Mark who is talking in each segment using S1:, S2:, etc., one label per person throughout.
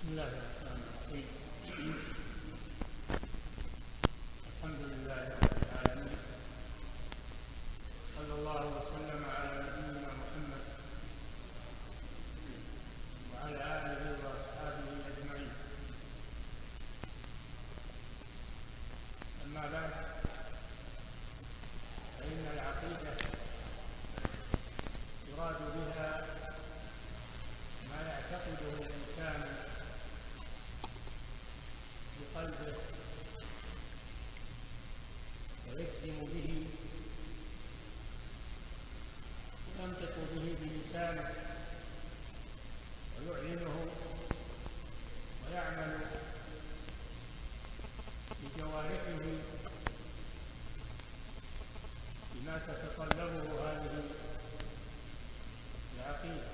S1: الله الرحمن الرحيم. الحمد لله رب العالمين، صلى الله وسلم على نبينا محمد وعلى آله وأصحابه أجمعين. أما بعد، فإن العقيدة يراد بها ما يعتقده الإنسان بقلبه ويجزم به وينطق به بلسانه ويعلنه ويعمل بجوارحه بما تتطلبه هذه العقيدة.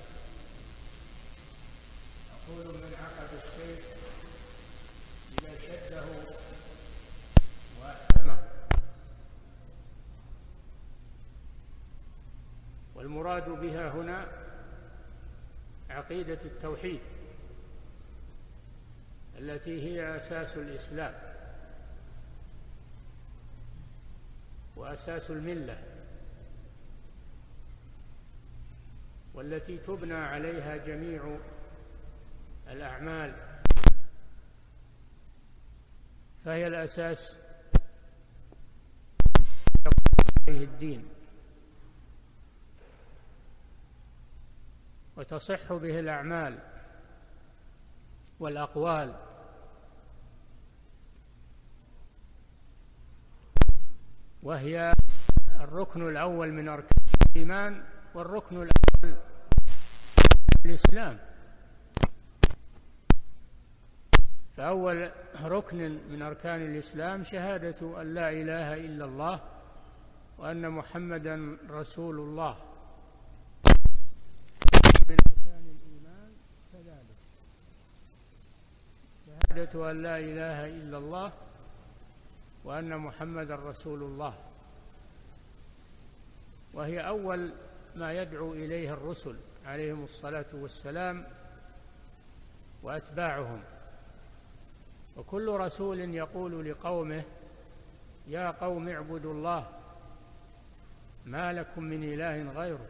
S1: أقول من عقد الشيء إذا شده وأحكمه. والمراد بها هنا عقيدة التوحيد التي هي أساس الإسلام وأساس الملة، والتي تبنى عليها جميع الأعمال، فهي الأساس عليه الدين وتصح به الأعمال والأقوال، وهي الركن الأول من أركان الإيمان والركن الأول من الإسلام. فأول ركن من أركان الإسلام شهادة أن لا إله إلا الله وأن محمدًا رسول الله. من أركان الإيمان كذلك شهادة أن لا إله إلا الله وأن محمدًا رسول الله، وهي أول ما يدعو إليه الرسل عليهم الصلاة والسلام وأتباعهم. وكل رسول يقول لقومه: يا قوم اعبدوا الله ما لكم من إله غيره.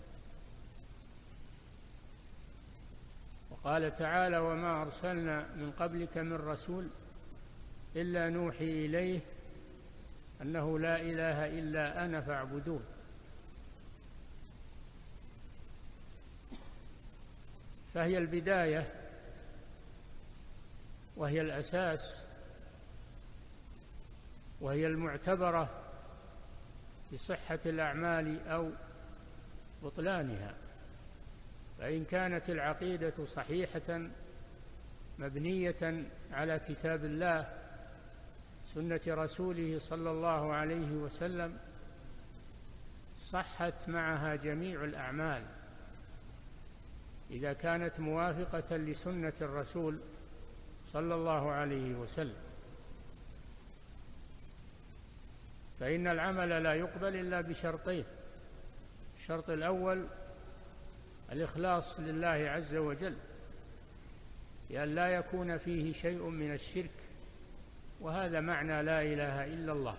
S1: وقال تعالى: وما أرسلنا من قبلك من رسول إلا نوحي إليه أنه لا إله إلا أنا فاعبدون. فهي البداية وهي الأساس وهي المعتبرة بصحة الأعمال أو بطلانها. فإن كانت العقيدة صحيحة مبنية على كتاب الله سنة رسوله صلى الله عليه وسلم صحت معها جميع الأعمال إذا كانت موافقة لسنة الرسول صلى الله عليه وسلم. فإن العمل لا يقبل إلا بشرطين: الشرط الأول الإخلاص لله عز وجل، لأن لا يكون فيه شيء من الشرك، وهذا معنى لا إله إلا الله.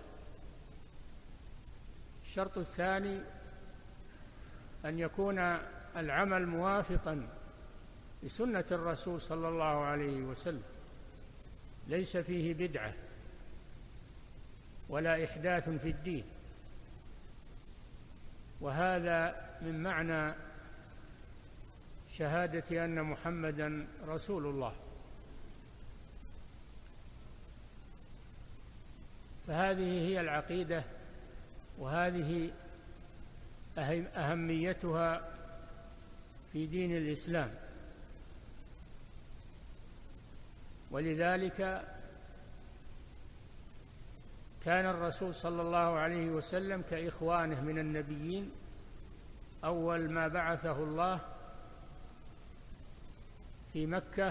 S1: الشرط الثاني أن يكون العمل موافقا لسنة الرسول صلى الله عليه وسلم، ليس فيه بدعة ولا إحداث في الدين، وهذا من معنى شهادة أن محمدًا رسول الله. فهذه هي العقيدة، وهذه أهميتها في دين الإسلام. ولذلك كان الرسول صلى الله عليه وسلم كإخوانه من النبيين. أول ما بعثه الله في مكة،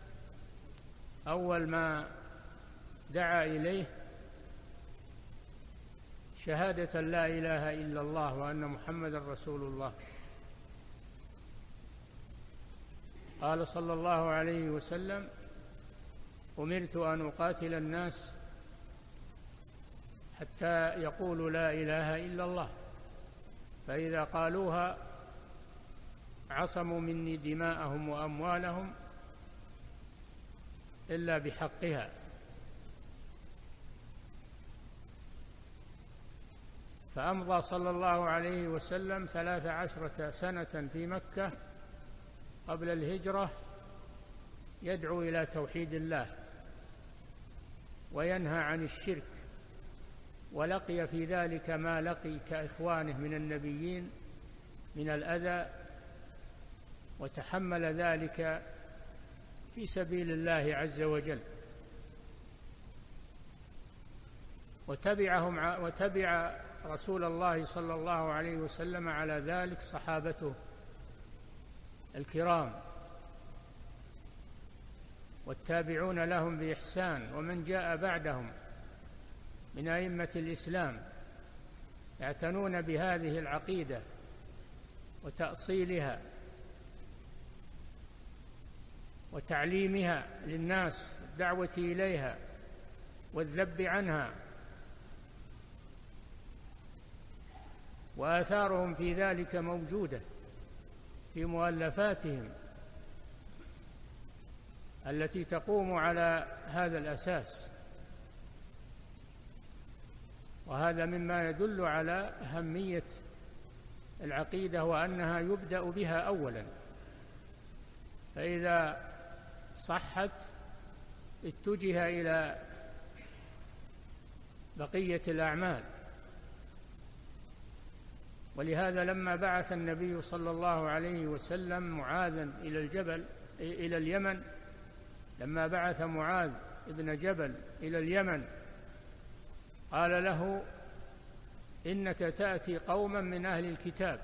S1: أول ما دعا إليه شهادة لا إله إلا الله وأن محمدًا رسول الله. قال صلى الله عليه وسلم: أمرت أن أقاتل الناس حتى يقولوا لا إله إلا الله، فإذا قالوها عصموا مني دماءهم وأموالهم إلا بحقها. فأمضى صلى الله عليه وسلم 13 سنة في مكة قبل الهجرة يدعو إلى توحيد الله وينهى عن الشرك، ولقي في ذلك ما لقي كإخوانه من النبيين من الأذى، وتحمل ذلك في سبيل الله عز وجل، وتبع رسول الله صلى الله عليه وسلم على ذلك صحابته الكرام والتابعون لهم بإحسان، ومن جاء بعدهم من أئمة الإسلام يعتنون بهذه العقيدة وتأصيلها وتعليمها للناس، الدعوة إليها والذب عنها، وآثارهم في ذلك موجودة في مؤلفاتهم التي تقوم على هذا الأساس. وهذا مما يدل على أهمية العقيدة وأنها يبدأ بها أولا، فإذا صحت اتجه إلى بقية الأعمال. ولهذا لما بعث النبي صلى الله عليه وسلم معاذا إلى اليمن، لما بعث معاذ ابن جبل إلى اليمن قال له: إنك تأتي قوما من أهل الكتاب،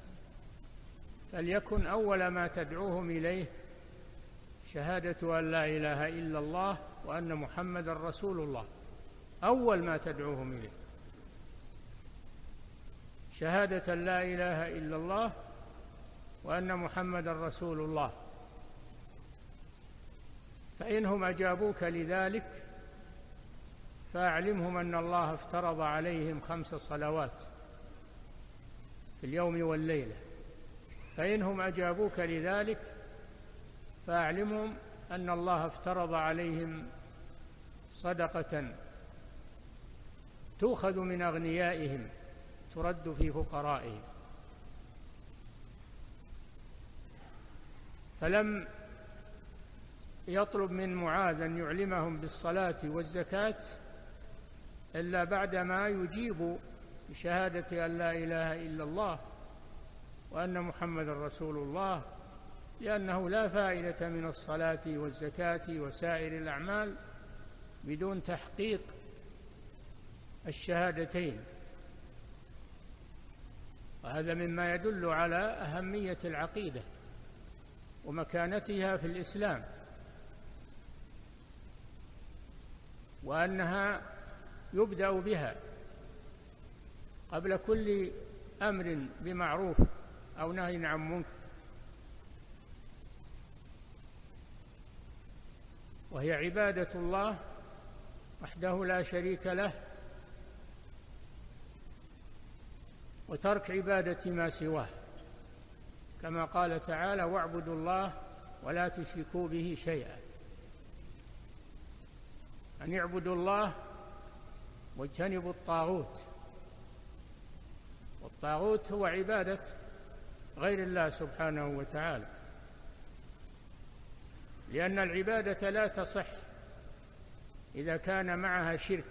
S1: فليكن أول ما تدعوهم إليه شهادة أن لا إله إلا الله وأن محمد رسول الله. أول ما تدعوهم إليه شهادة لا إله إلا الله وأن محمد رسول الله. فإنهم أجابوك لذلك فأعلمهم أن الله افترض عليهم 5 صلوات في اليوم والليلة. فإنهم أجابوك لذلك فأعلمهم أن الله افترض عليهم صدقة تؤخذ من أغنيائهم ترد في فقرائهم. فلم يطلب من معاذ أن يعلمهم بالصلاة والزكاة إلا بعدما يجيب بشهادة أن لا إله إلا الله وأن محمد رسول الله، لأنه لا فائدة من الصلاة والزكاة وسائر الأعمال بدون تحقيق الشهادتين. وهذا مما يدل على أهمية العقيدة ومكانتها في الإسلام، وأنها يبدأ بها قبل كل أمر بمعروف أو نهي عن منكر، وهي عبادة الله وحده لا شريك له، وترك عبادة ما سواه، كما قال تعالى: واعبدوا الله ولا تشركوا به شيئا. أن يعبدوا الله واجتنبوا الطاغوت، والطاغوت هو عبادة غير الله سبحانه وتعالى، لأن العبادة لا تصح إذا كان معها شرك،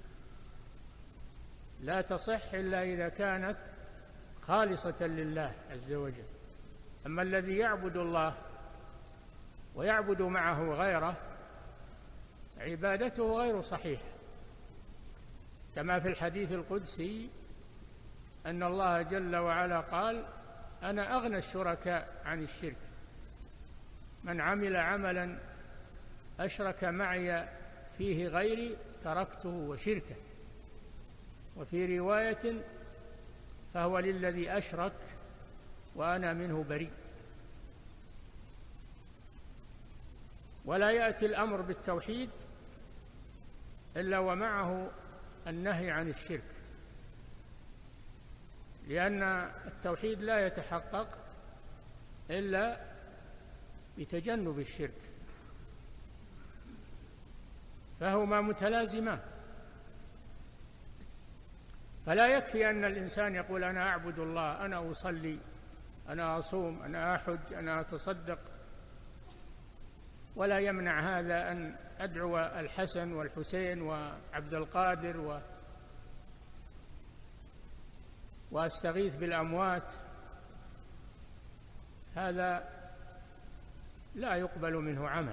S1: لا تصح إلا إذا كانت خالصة لله عز وجل. أما الذي يعبد الله ويعبد معه غيره عبادته غير صحيحة، كما في الحديث القدسي أن الله جل وعلا قال: أنا أغنى الشركاء عن الشرك، من عمل عملا أشرك معي فيه غيري تركته وشركه. وفي رواية: فهو للذي أشرك وأنا منه بريء. ولا يأتي الأمر بالتوحيد إلا ومعه النهي عن الشرك، لأن التوحيد لا يتحقق إلا بتجنب الشرك، فهما متلازمان. فلا يكفي أن الإنسان يقول أنا أعبد الله، أنا أصلي، أنا أصوم، أنا أحج، أنا أتصدق، ولا يمنع هذا أن أدعو الحسن والحسين وعبد القادر وأستغيث بالأموات. هذا لا يقبل منه عمل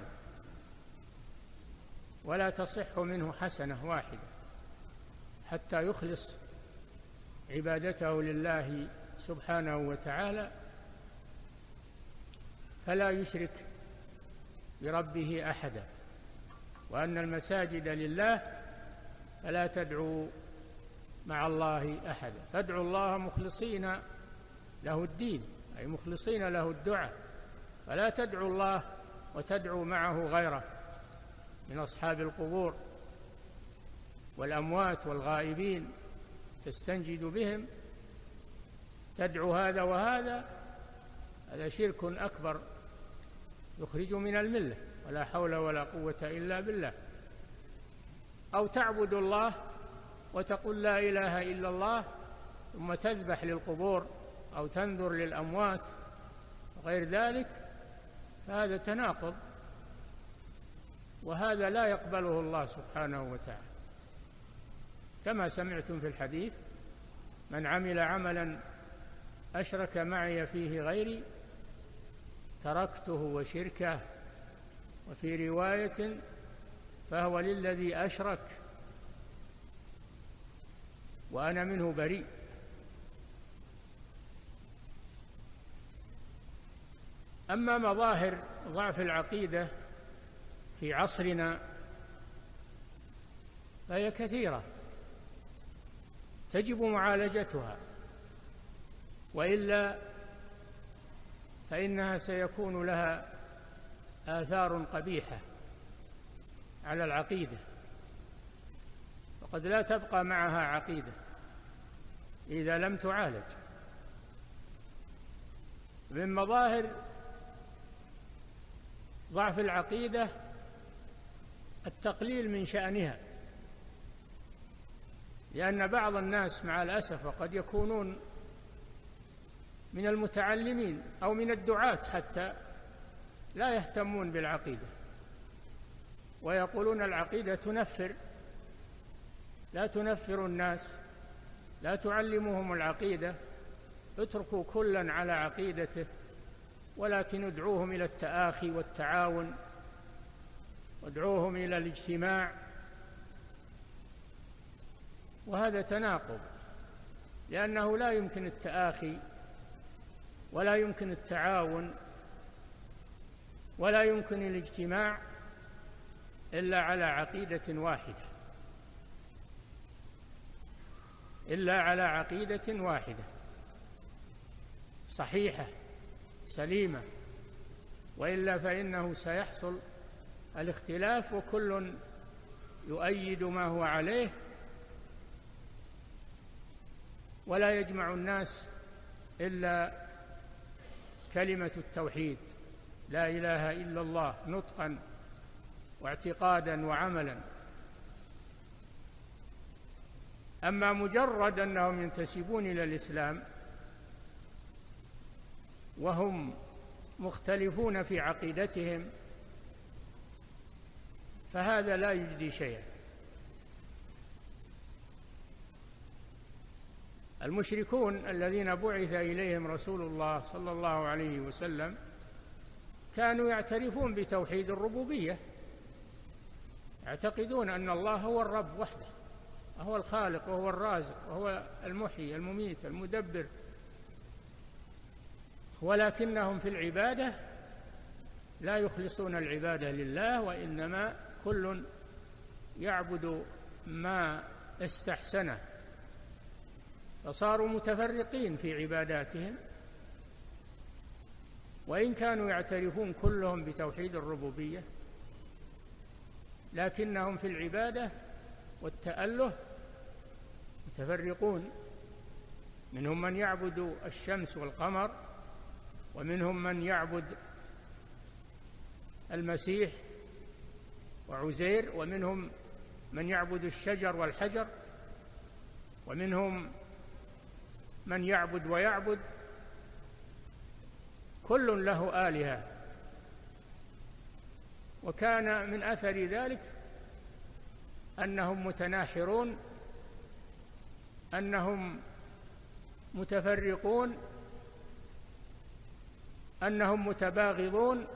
S1: ولا تصح منه حسنة واحدة حتى يخلص عبادته لله سبحانه وتعالى، فلا يشرك بربه أحدا. وأن المساجد لله فلا تدعوا مع الله أحدا، فادعوا الله مخلصين له الدين، أي مخلصين له الدعاء، فلا تدعوا الله وتدعوا معه غيره من أصحاب القبور والأموات والغائبين، تستنجد بهم، تدعو هذا وهذا، هذا شرك أكبر يخرج من الملة، ولا حول ولا قوة إلا بالله. أو تعبد الله وتقول لا إله إلا الله ثم تذبح للقبور أو تنذر للأموات وغير ذلك، فهذا تناقض، وهذا لا يقبله الله سبحانه وتعالى. كما سمعتم في الحديث: من عمل عملا أشرك معي فيه غيري تركته وشركه، وفي رواية: فهو للذي أشرك وأنا منه بريء. أما مظاهر ضعف العقيدة في عصرنا فهي كثيرة تجب معالجتها، وإلا فإنها سيكون لها آثار قبيحة على العقيدة، وقد لا تبقى معها عقيدة إذا لم تعالج. من مظاهر ضعف العقيدة التقليل من شأنها، لأن بعض الناس مع الأسف وقد يكونون من المتعلمين أو من الدعاة حتى لا يهتمون بالعقيدة، ويقولون العقيدة تنفر، لا تنفر الناس، لا تعلمهم العقيدة، اتركوا كلا على عقيدته، ولكن ادعوهم إلى التآخي والتعاون، وادعوهم إلى الاجتماع. وهذا تناقض، لأنه لا يمكن التآخي ولا يمكن التعاون ولا يمكن الاجتماع إلا على عقيدة واحدة، إلا على عقيدة واحدة صحيحة سليمة، وإلا فإنه سيحصل الاختلاف وكل يؤيد ما هو عليه، ولا يجمع الناس إلا كلمة التوحيد، لا إله إلا الله، نطقا واعتقادا وعملا. أما مجرد أنهم ينتسبون إلى الإسلام وهم مختلفون في عقيدتهم فهذا لا يجدي شيئا. المشركون الذين بعث إليهم رسول الله صلى الله عليه وسلم كانوا يعترفون بتوحيد الربوبية، يعتقدون أن الله هو الرب وحده، وهو الخالق وهو الرازق وهو المحيي المميت المدبر، ولكنهم في العبادة لا يخلصون العبادة لله، وإنما كل يعبد ما استحسنه، فصاروا متفرقين في عباداتهم، وإن كانوا يعترفون كلهم بتوحيد الربوبية لكنهم في العبادة والتأله متفرقون. منهم من يعبد الشمس والقمر، ومنهم من يعبد المسيح وعزير، ومنهم من يعبد الشجر والحجر، ومنهم من يعبد ويعبد، كل له آلهة. وكان من أثر ذلك أنهم متناحرون، أنهم متفرقون، أنهم متباغضون،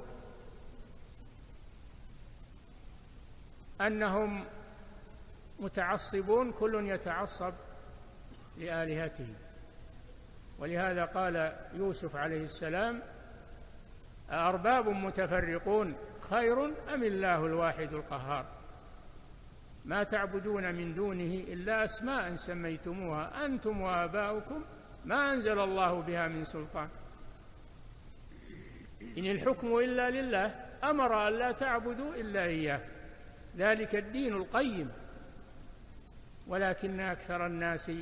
S1: أنهم متعصبون، كل يتعصب لآلهته. ولهذا قال يوسف عليه السلام: أأرباب متفرقون خير أم الله الواحد القهار ما تعبدون من دونه إلا أسماء سميتموها أنتم وآباؤكم ما أنزل الله بها من سلطان إن الحكم إلا لله أمر أن لا تعبدوا إلا إياه ذلك الدين القيم ولكن أكثر الناس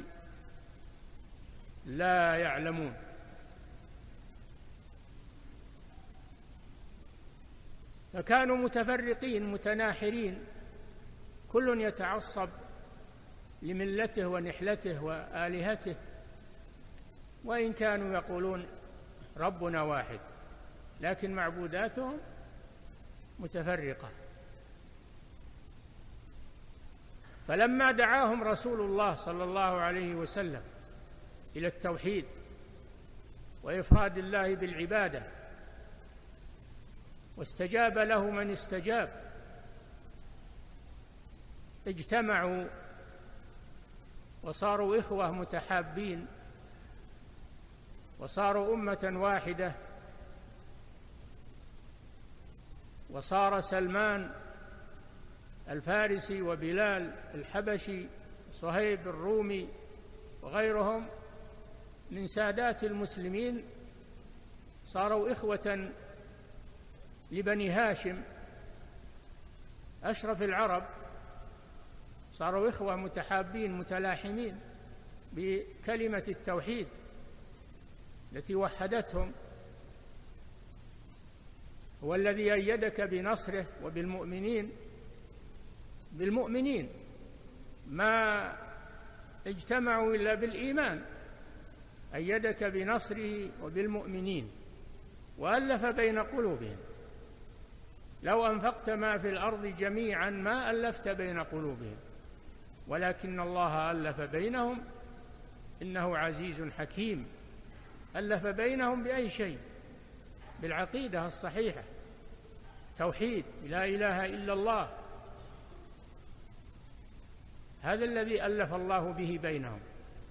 S1: لا يعلمون. فكانوا متفرقين متناحرين، كل يتعصب لملته ونحلته وآلهته، وإن كانوا يقولون ربنا واحد لكن معبوداتهم متفرقة. فلما دعاهم رسول الله صلى الله عليه وسلم إلى التوحيد وإفراد الله بالعبادة واستجاب له من استجاب، اجتمعوا وصاروا إخوة متحابين وصاروا أمة واحدة، وصار سلمان الفارسي وبلال الحبشي صهيب الرومي وغيرهم من سادات المسلمين صاروا إخوة لبني هاشم أشرف العرب، صاروا إخوة متحابين متلاحمين بكلمة التوحيد التي وحدتهم. هو الذي أيدك بنصره بالمؤمنين ما اجتمعوا إلا بالإيمان، أيدك بنصره وبالمؤمنين وألف بين قلوبهم. لو أنفقت ما في الأرض جميعا ما ألفت بين قلوبهم ولكن الله ألف بينهم إنه عزيز حكيم. ألف بينهم بأي شيء؟ بالعقيدة الصحيحة، توحيد لا إله إلا الله، هذا الذي ألف الله به بينهم.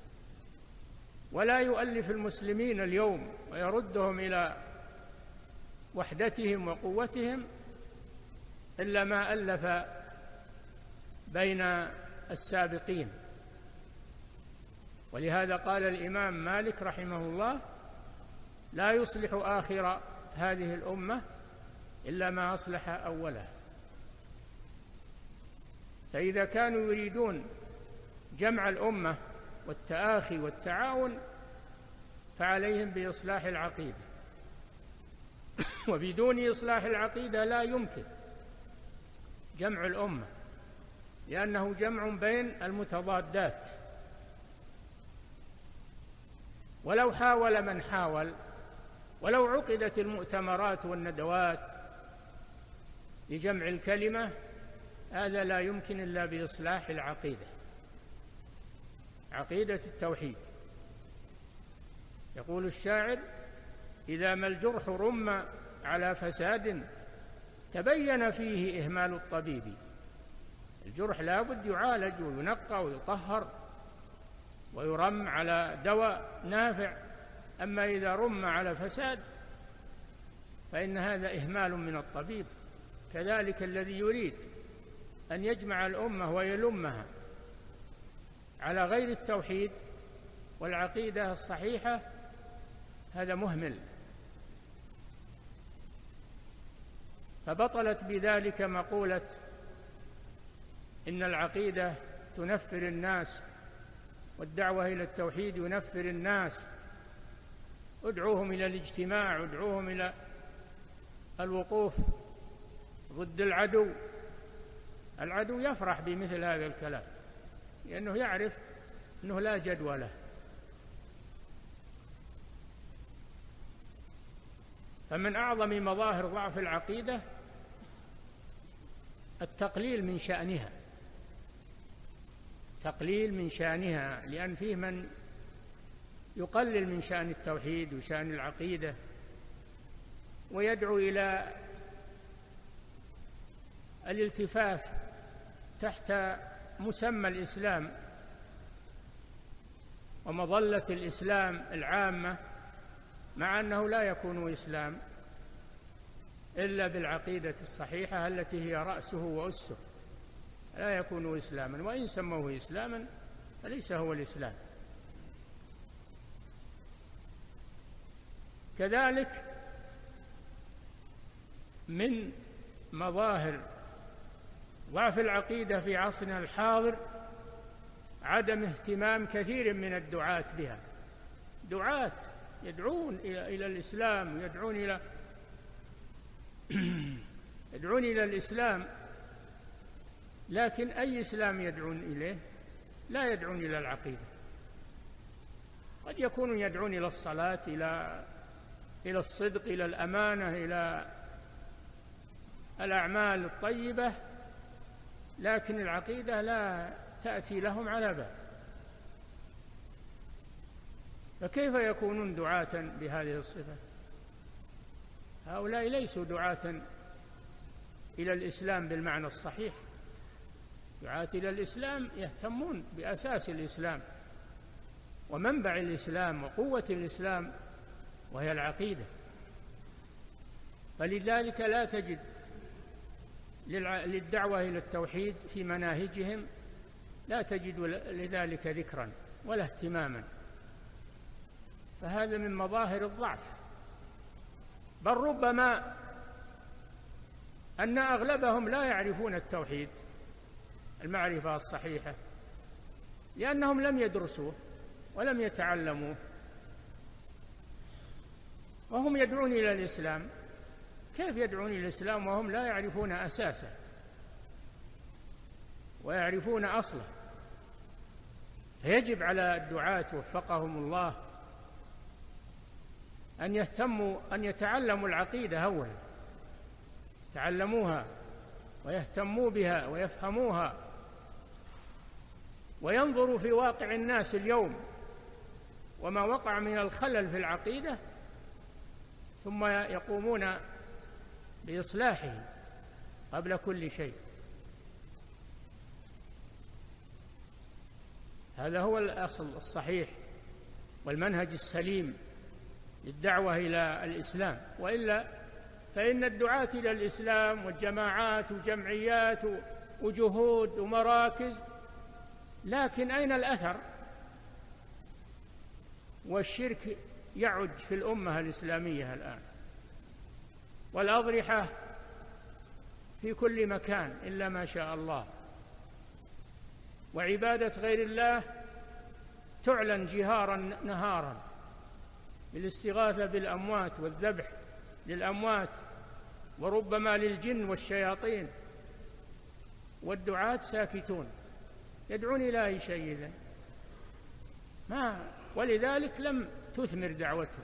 S1: ولا يؤلف المسلمين اليوم ويردهم إلى وحدتهم وقوتهم إلا ما ألف بين السابقين. ولهذا قال الإمام مالك رحمه الله: لا يصلح آخر هذه الأمة إلا ما أصلح أولها. فإذا كانوا يريدون جمع الأمة والتآخي والتعاون فعليهم بإصلاح العقيدة، وبدون إصلاح العقيدة لا يمكن جمع الأمة، لأنه جمع بين المتضادات. ولو حاول من حاول، ولو عقدت المؤتمرات والندوات لجمع الكلمة، هذا لا يمكن إلا بإصلاح العقيدة، عقيدة التوحيد. يقول الشاعر: إذا ما الجرح رم على فساد تبين فيه إهمال الطبيب. الجرح لا بد يعالج وينقى ويطهر ويرم على دواء نافع، أما إذا رم على فساد فإن هذا إهمال من الطبيب. كذلك الذي يريد أن يجمع الأمة ويلمها على غير التوحيد والعقيدة الصحيحة هذا مهمل. فبطلت بذلك مقولة إن العقيدة تنفر الناس، والدعوة إلى التوحيد ينفر الناس. ادعوهم إلى الاجتماع، ادعوهم إلى الوقوف ضد العدو. العدو يفرح بمثل هذا الكلام لأنه يعرف أنه لا جدوى له. فمن أعظم مظاهر ضعف العقيدة التقليل من شأنها، تقليل من شأنها، لأن فيه من يقلل من شأن التوحيد وشأن العقيدة ويدعو إلى الالتفاف تحت مسمى الإسلام ومظلة الإسلام العامة، مع أنه لا يكون إسلام إلا بالعقيدة الصحيحة التي هي رأسه وأسه، لا يكون إسلاما، وإن سموه إسلاما فليس هو الإسلام. كذلك من مظاهر ضعف العقيدة في عصرنا الحاضر عدم اهتمام كثير من الدعاة بها. دعاة يدعون إلى الإسلام، يدعون إلى الإسلام، لكن أي إسلام يدعون إليه؟ لا يدعون إلى العقيدة. قد يكونوا يدعون إلى الصلاة، إلى الصدق، إلى الأمانة، إلى الأعمال الطيبة، لكن العقيدة لا تأتي لهم على بال. فكيف يكونون دعاة بهذه الصفة؟ هؤلاء ليسوا دعاة إلى الإسلام بالمعنى الصحيح. دعاة إلى الإسلام يهتمون بأساس الإسلام ومنبع الإسلام وقوة الإسلام، وهي العقيدة. فلذلك لا تجد للدعوة إلى التوحيد في مناهجهم، لا تجد لذلك ذكرا ولا اهتماما. فهذا من مظاهر الضعف. بل ربما أن أغلبهم لا يعرفون التوحيد المعرفة الصحيحة، لأنهم لم يدرسوه ولم يتعلموه، وهم يدعون إلى الإسلام. كيف يدعون إلى الإسلام وهم لا يعرفون أساسه ويعرفون أصله؟ فيجب على الدعاة وفقهم الله أن يهتموا، أن يتعلموا العقيدة أولا، يتعلموها ويهتموا بها ويفهموها، وينظروا في واقع الناس اليوم وما وقع من الخلل في العقيدة، ثم يقومون بإصلاحه قبل كل شيء. هذا هو الأصل الصحيح والمنهج السليم للدعوة إلى الإسلام. وإلا فإن الدعاة إلى الإسلام والجماعات وجمعيات وجهود ومراكز، لكن أين الأثر؟ والشرك يعج في الأمة الإسلامية الآن، والأضرحة في كل مكان إلا ما شاء الله، وعبادة غير الله تعلن جهارا نهارا بالاستغاثة بالأموات والذبح للأموات، وربما للجن والشياطين، والدعاة ساكتون يدعون إلى أي شيء إذن؟ ولذلك لم تثمر دعوتهم.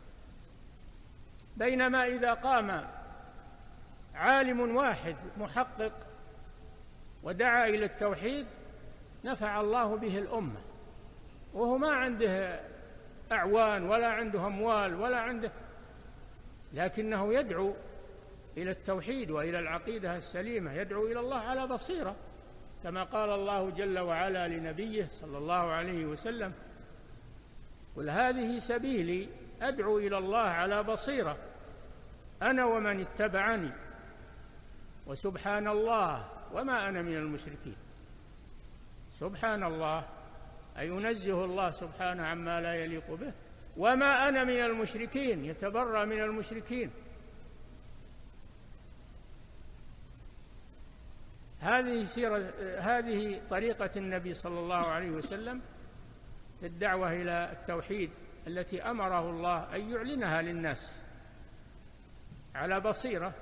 S1: بينما إذا قام عالم واحد محقق ودعا إلى التوحيد نفع الله به الأمة، وهو ما عنده أعوان ولا عنده أموال ولا عنده، لكنه يدعو إلى التوحيد وإلى العقيدة السليمة، يدعو إلى الله على بصيرة، كما قال الله جل وعلا لنبيه صلى الله عليه وسلم: قل هذه سبيلي أدعو إلى الله على بصيرة أنا ومن اتبعني وسبحان الله وما أنا من المشركين. سبحان الله أي ينزه الله سبحانه عما لا يليق به، وما أنا من المشركين يتبرأ من المشركين. هذه طريقة النبي صلى الله عليه وسلم في الدعوة إلى التوحيد التي أمره الله أن يعلنها للناس على بصيرة،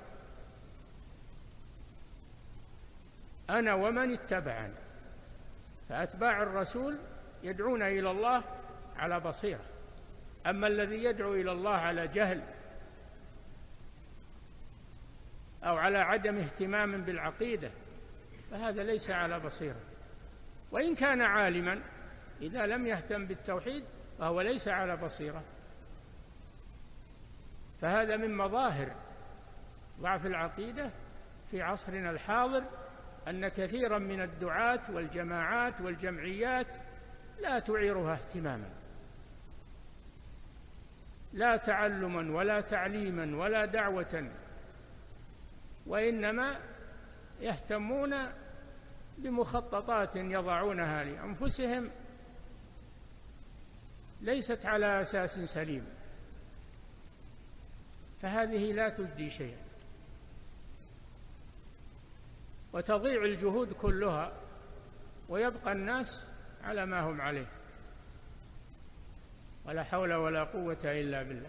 S1: أنا ومن اتبعني. فأتباع الرسول يدعون إلى الله على بصيرة، أما الذي يدعو إلى الله على جهل أو على عدم اهتمام بالعقيدة فهذا ليس على بصيرة، وإن كان عالما إذا لم يهتم بالتوحيد فهو ليس على بصيرة. فهذا من مظاهر ضعف العقيدة في عصرنا الحاضر، أن كثيرا من الدعاة والجماعات والجمعيات لا تعيرها اهتماما، لا تعلما ولا تعليما ولا دعوة، وإنما يهتمون بمخططات يضعونها لأنفسهم ليست على أساس سليم، فهذه لا تجدي شيئا، وتضيع الجهود كلها ويبقى الناس على ما هم عليه، ولا حول ولا قوة إلا بالله.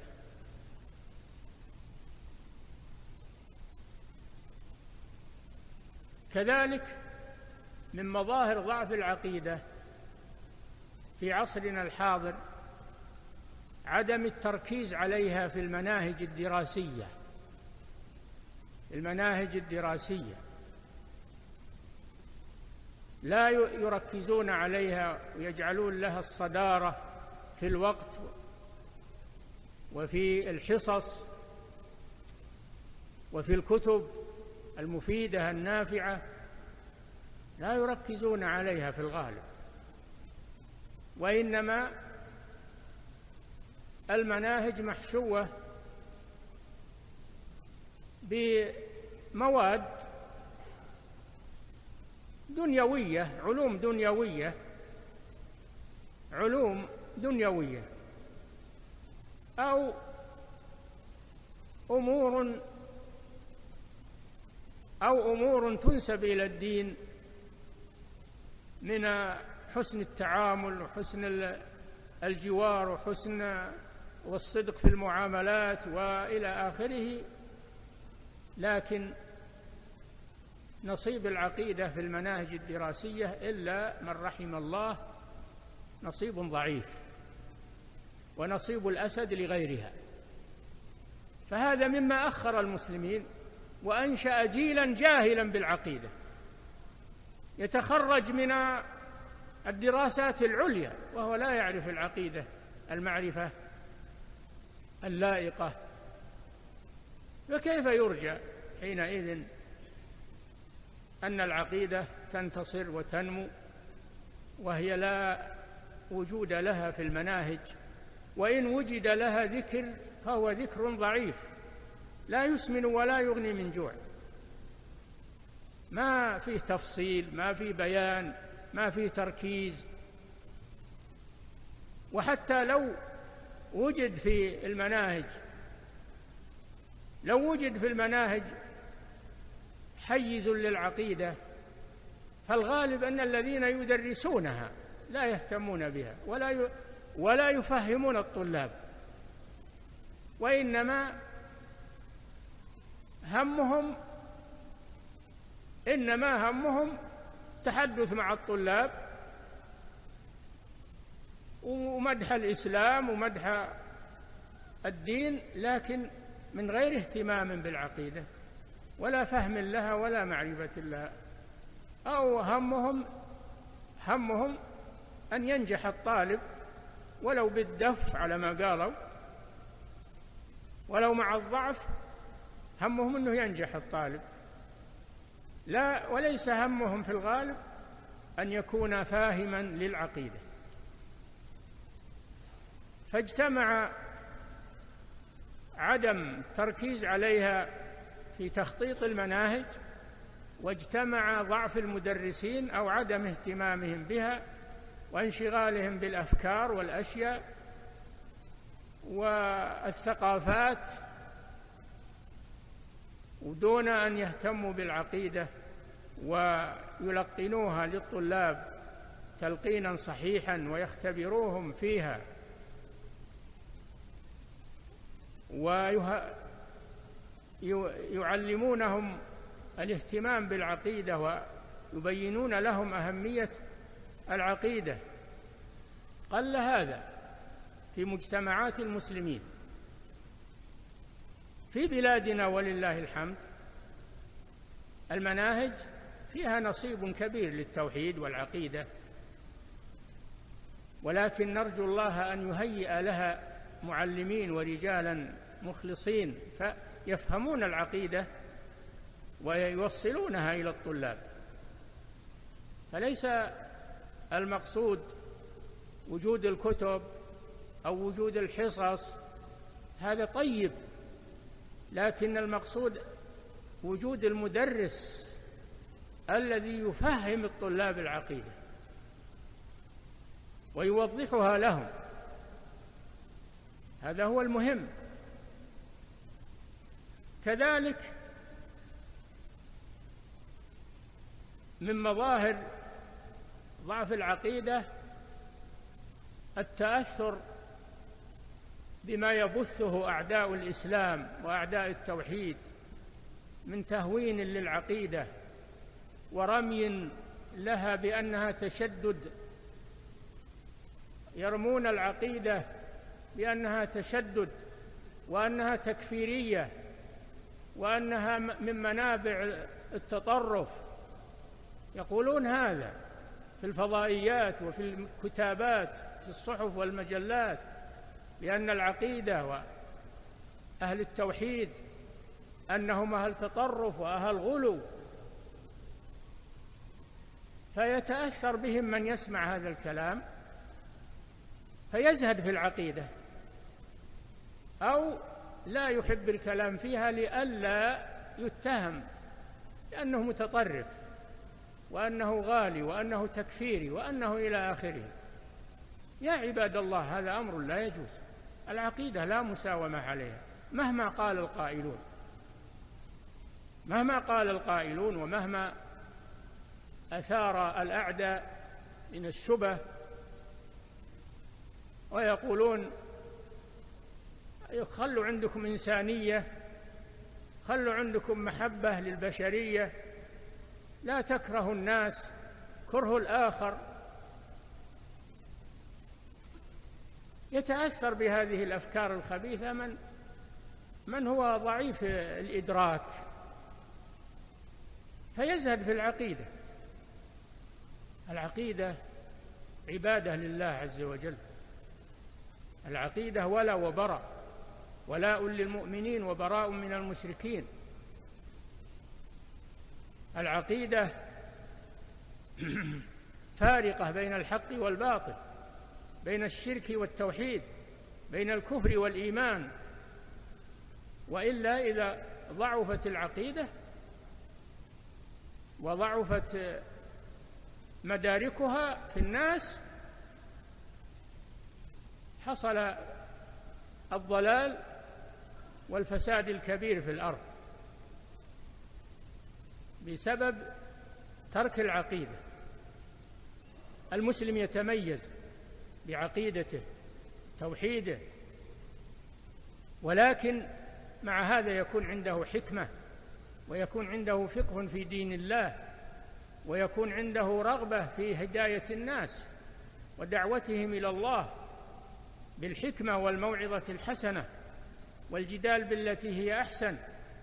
S1: كذلك من مظاهر ضعف العقيدة في عصرنا الحاضر عدم التركيز عليها في المناهج الدراسية. المناهج الدراسية لا يركزون عليها ويجعلون لها الصدارة في الوقت وفي الحصص وفي الكتب المفيدة النافعة، لا يركزون عليها في الغالب، وإنما المناهج محشوة بمواد دنيوية، علوم دنيوية أو أمور تنسب إلى الدين من حسن التعامل وحسن الجوار وحسن والصدق في المعاملات وإلى آخره، لكن نصيب العقيدة في المناهج الدراسية إلا من رحم الله نصيب ضعيف، ونصيب الأسد لغيرها. فهذا مما أخر المسلمين وأنشأ جيلا جاهلا بالعقيدة يتخرج من الدراسات العليا وهو لا يعرف العقيدة المعرفة اللائقة، فكيف يرجى حينئذ أن العقيدة تنتصر وتنمو وهي لا وجود لها في المناهج، وإن وجد لها ذكر فهو ذكر ضعيف لا يسمن ولا يغني من جوع، ما فيه تفصيل، ما فيه بيان، ما فيه تركيز. وحتى لو وجد في المناهج حيز للعقيدة، فالغالب أن الذين يدرسونها لا يهتمون بها ولا يفهمون الطلاب، وإنما همهم تحدث مع الطلاب ومدح الإسلام ومدح الدين، لكن من غير اهتمام بالعقيدة ولا فهم لها ولا معرفة لها. أو همهم أن ينجح الطالب ولو بالدف على ما قالوا، ولو مع الضعف همهم أنه ينجح الطالب، وليس همهم في الغالب أن يكون فاهما للعقيدة. فاجتمع عدم تركيز عليها في تخطيط المناهج، واجتمع ضعف المدرسين أو عدم اهتمامهم بها وانشغالهم بالأفكار والأشياء والثقافات ودون أن يهتموا بالعقيدة ويلقنوها للطلاب تلقينا صحيحا ويختبروهم فيها ويعلمونهم الاهتمام بالعقيدة ويبينون لهم أهمية العقيدة. قل هذا في مجتمعات المسلمين. في بلادنا ولله الحمد المناهج فيها نصيب كبير للتوحيد والعقيدة، ولكن نرجو الله أن يهيئ لها معلمين ورجالا مخلصين فيفهمون العقيدة ويوصلونها إلى الطلاب. فليس المقصود وجود الكتب أو وجود الحصص، هذا طيب، لكن المقصود وجود المدرس الذي يفهم الطلاب العقيدة ويوضحها لهم، هذا هو المهم. كذلك من مظاهر ضعف العقيدة التأثر بما يبثه أعداء الإسلام وأعداء التوحيد من تهوين للعقيدة ورمي لها بأنها تشدد، يرمون العقيدة بأنها تشدد وأنها تكفيرية وأنها من منابع التطرف، يقولون هذا في الفضائيات وفي الكتابات في الصحف والمجلات، لأن العقيدة وأهل التوحيد أنهم أهل تطرف وأهل غلو، فيتأثر بهم من يسمع هذا الكلام فيزهد في العقيدة أو لا يحب الكلام فيها لئلا يتهم لأنه متطرف وأنه غالي وأنه تكفيري وأنه إلى آخره. يا عباد الله، هذا أمر لا يجوز. العقيدة لا مساومة عليها مهما قال القائلون، مهما قال القائلون ومهما أثار الأعداء من الشبه، ويقولون خلوا عندكم إنسانية، خلوا عندكم محبة للبشرية، لا تكرهوا الناس، كره الآخر. يتأثر بهذه الأفكار الخبيثة من هو ضعيف الإدراك فيزهد في العقيدة. العقيدة عبادة لله عز وجل، العقيدة ولا وبراء، ولاء للمؤمنين وبراء من المشركين. العقيدة فارقة بين الحق والباطل، بين الشرك والتوحيد، بين الكفر والإيمان، وإلا إذا ضعفت العقيدة وضعفت مداركها في الناس حصل الضلال والفساد الكبير في الأرض بسبب ترك العقيدة. المسلم يتميز بعقيدته توحيده، ولكن مع هذا يكون عنده حكمة ويكون عنده فقه في دين الله ويكون عنده رغبة في هداية الناس ودعوتهم إلى الله بالحكمة والموعظة الحسنة والجدال بالتي هي أحسن.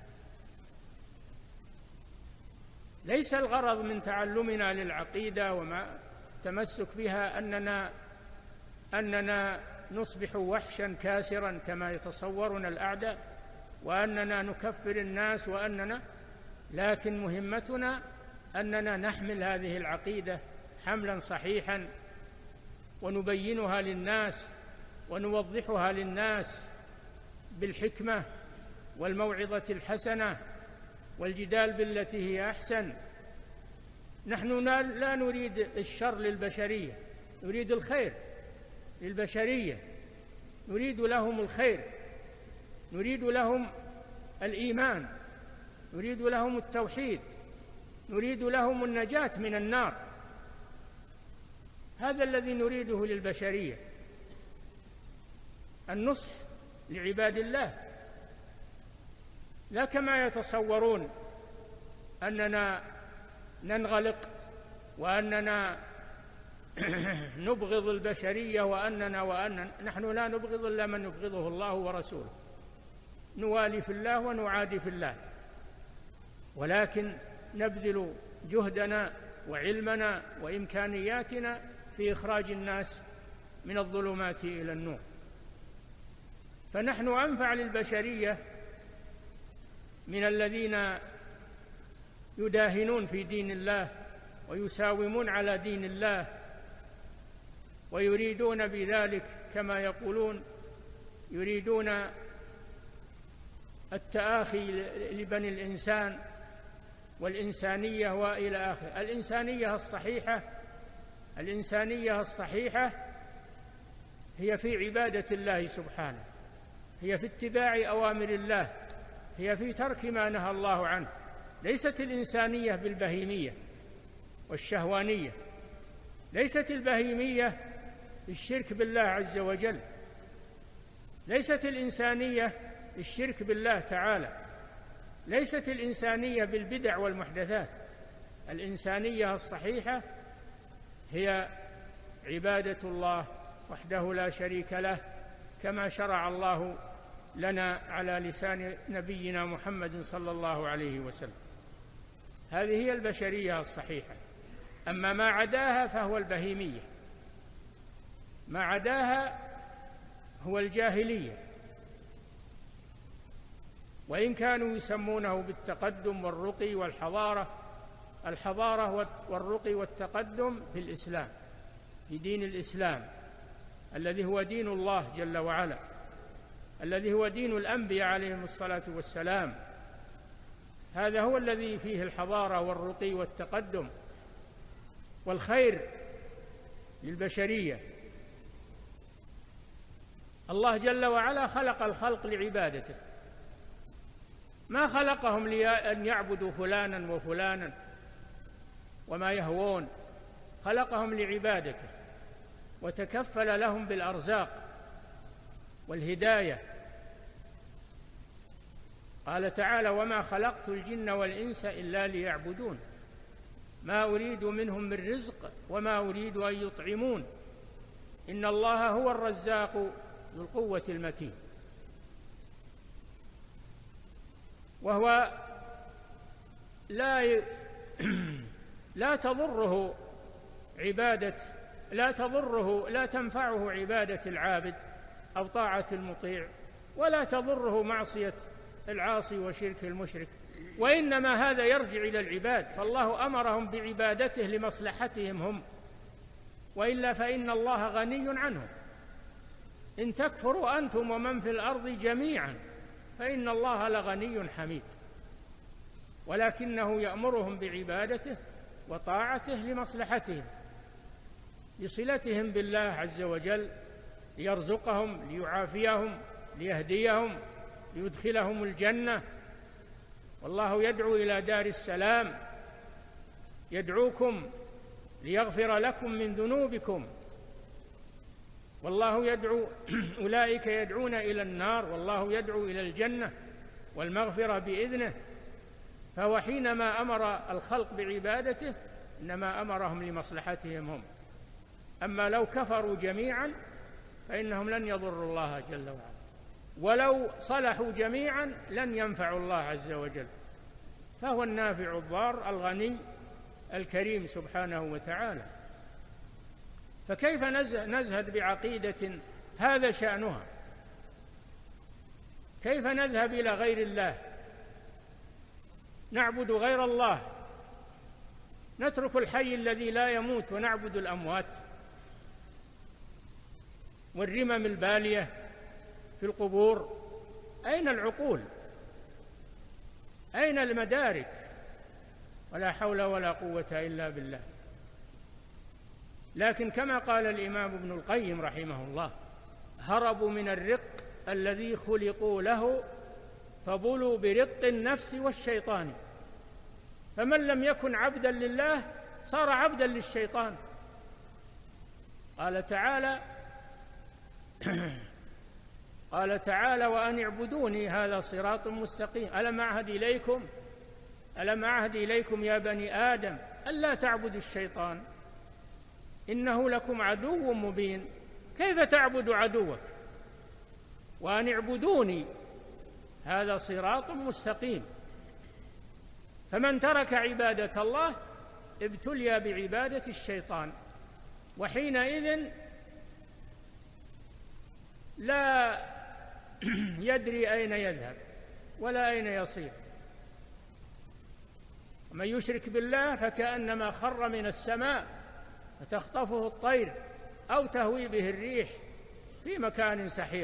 S1: ليس الغرض من تعلمنا للعقيدة وما تمسك بها أننا نصبح وحشا كاسرا كما يتصورنا الأعداء وأننا نكفر الناس لكن مهمتنا أننا نحمل هذه العقيدة حملا صحيحا ونبينها للناس ونوضحها للناس بالحكمة والموعظة الحسنة والجدال بالتي هي أحسن. نحن لا نريد الشر للبشرية، نريد الخير للبشرية، نريد لهم الخير، نريد لهم الإيمان، نريد لهم التوحيد، نريد لهم النجاة من النار. هذا الذي نريده للبشرية، النصح لعباد الله، لا كما يتصورون أننا ننغلق وأننا نبغض البشرية وأننا نحن لا نبغض إلا من يبغضه الله ورسوله، نوالي في الله ونعادي في الله، ولكن نبذل جهدنا وعلمنا وإمكانياتنا في إخراج الناس من الظلمات إلى النور. فنحن أنفع للبشرية من الذين يداهنون في دين الله ويساومون على دين الله ويريدون بذلك كما يقولون يريدون التآخي لبني الإنسان والإنسانية وإلى آخره. الإنسانية الصحيحة هي في عبادة الله سبحانه، هي في اتباع أوامر الله، هي في ترك ما نهى الله عنه. ليست الإنسانية بالبهيمية والشهوانية، ليست البهيمية الشرك بالله عز وجل، ليست الإنسانية الشرك بالله تعالى، ليست الإنسانية بالبدع والمحدثات. الإنسانية الصحيحة هي عبادة الله وحده لا شريك له كما شرع الله لنا على لسان نبينا محمد صلى الله عليه وسلم. هذه هي البشرية الصحيحة. أما ما عداها فهو البهيمية، ما عداها هو الجاهلية، وإن كانوا يسمونه بالتقدم والرقي والحضارة. الحضارة والرقي والتقدم في الإسلام، في دين الإسلام الذي هو دين الله جل وعلا، الذي هو دين الأنبياء عليهم الصلاة والسلام. هذا هو الذي فيه الحضارة والرقي والتقدم والخير للبشرية. الله جل وعلا خلق الخلق لعبادته، ما خلقهم لأن يعبدوا فلانا وفلانا وما يهوون، خلقهم لعبادته وتكفل لهم بالأرزاق والهداية. قال تعالى: وما خلقت الجن والإنس إلا ليعبدون ما أريد منهم من رزق وما أريد أن يطعمون إن الله هو الرزاق ذو القوة المتين. وهو لا تنفعه عبادة العابد أو طاعة المطيع، ولا تضره معصية العاصي وشرك المشرك، وإنما هذا يرجع إلى العباد، فالله أمرهم بعبادته لمصلحتهم هم، وإلا فإن الله غني عنهم. إن تكفروا أنتم ومن في الأرض جميعا فإن الله لغني حميد، ولكنه يأمرهم بعبادته وطاعته لمصلحتهم، لصلتهم بالله عز وجل، ليرزقهم، ليعافيهم، ليهديهم، ليدخلهم الجنة. والله يدعو إلى دار السلام، يدعوكم ليغفر لكم من ذنوبكم، والله يدعو أولئك يدعون إلى النار والله يدعو إلى الجنة والمغفرة بإذنه. فهو حينما أمر الخلق بعبادته إنما أمرهم لمصلحتهم هم، أما لو كفروا جميعا فإنهم لن يضروا الله جل وعلا، ولو صلحوا جميعا لن ينفعوا الله عز وجل، فهو النافع الضار الغني الكريم سبحانه وتعالى. فكيف نزهد بعقيدة هذا شأنها؟ كيف نذهب إلى غير الله، نعبد غير الله، نترك الحي الذي لا يموت ونعبد الأموات والرمم البالية في القبور؟ أين العقول؟ أين المدارك؟ ولا حول ولا قوة إلا بالله. لكن كما قال الإمام ابن القيم رحمه الله: هربوا من الرق الذي خلقوا له فبلوا برق النفس والشيطان. فمن لم يكن عبدا لله صار عبدا للشيطان. قال تعالى وأن اعبدوني هذا صراط مستقيم. ألم أعهد إليكم يا بني آدم ألا تعبدوا الشيطان إنه لكم عدو مبين. كيف تعبد عدوك؟ وأن اعبدوني هذا صراط مستقيم. فمن ترك عبادة الله ابتلي بعبادة الشيطان، وحينئذ لا يدري أين يذهب ولا أين يصير. ومن يشرك بالله فكأنما خر من السماء فتخطفه الطير أو تهوي به الريح في مكان سحيق.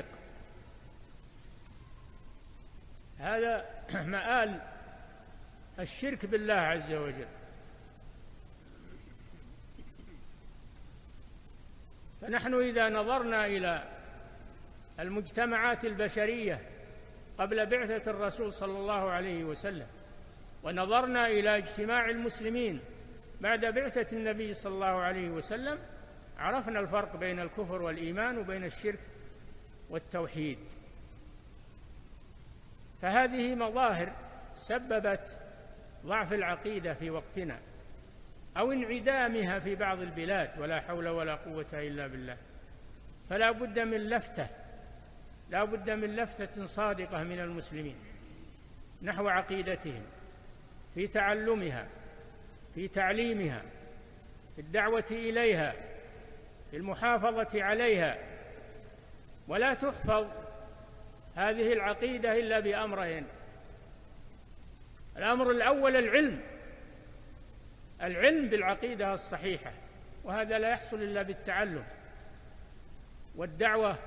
S1: هذا مآل الشرك بالله عز وجل. فنحن إذا نظرنا إلى المجتمعات البشرية قبل بعثة الرسول صلى الله عليه وسلم، ونظرنا إلى اجتماع المسلمين بعد بعثة النبي صلى الله عليه وسلم، عرفنا الفرق بين الكفر والإيمان وبين الشرك والتوحيد. فهذه مظاهر سببت ضعف العقيدة في وقتنا أو انعدامها في بعض البلاد، ولا حول ولا قوة إلا بالله. فلا بد من لفتة صادقة من المسلمين نحو عقيدتهم، في تعلمها، في تعليمها، في الدعوة إليها، في المحافظة عليها. ولا تحفظ هذه العقيدة إلا بأمرين: الأمر الأول العلم بالعقيدة الصحيحة، وهذا لا يحصل إلا بالتعلم والدعوة،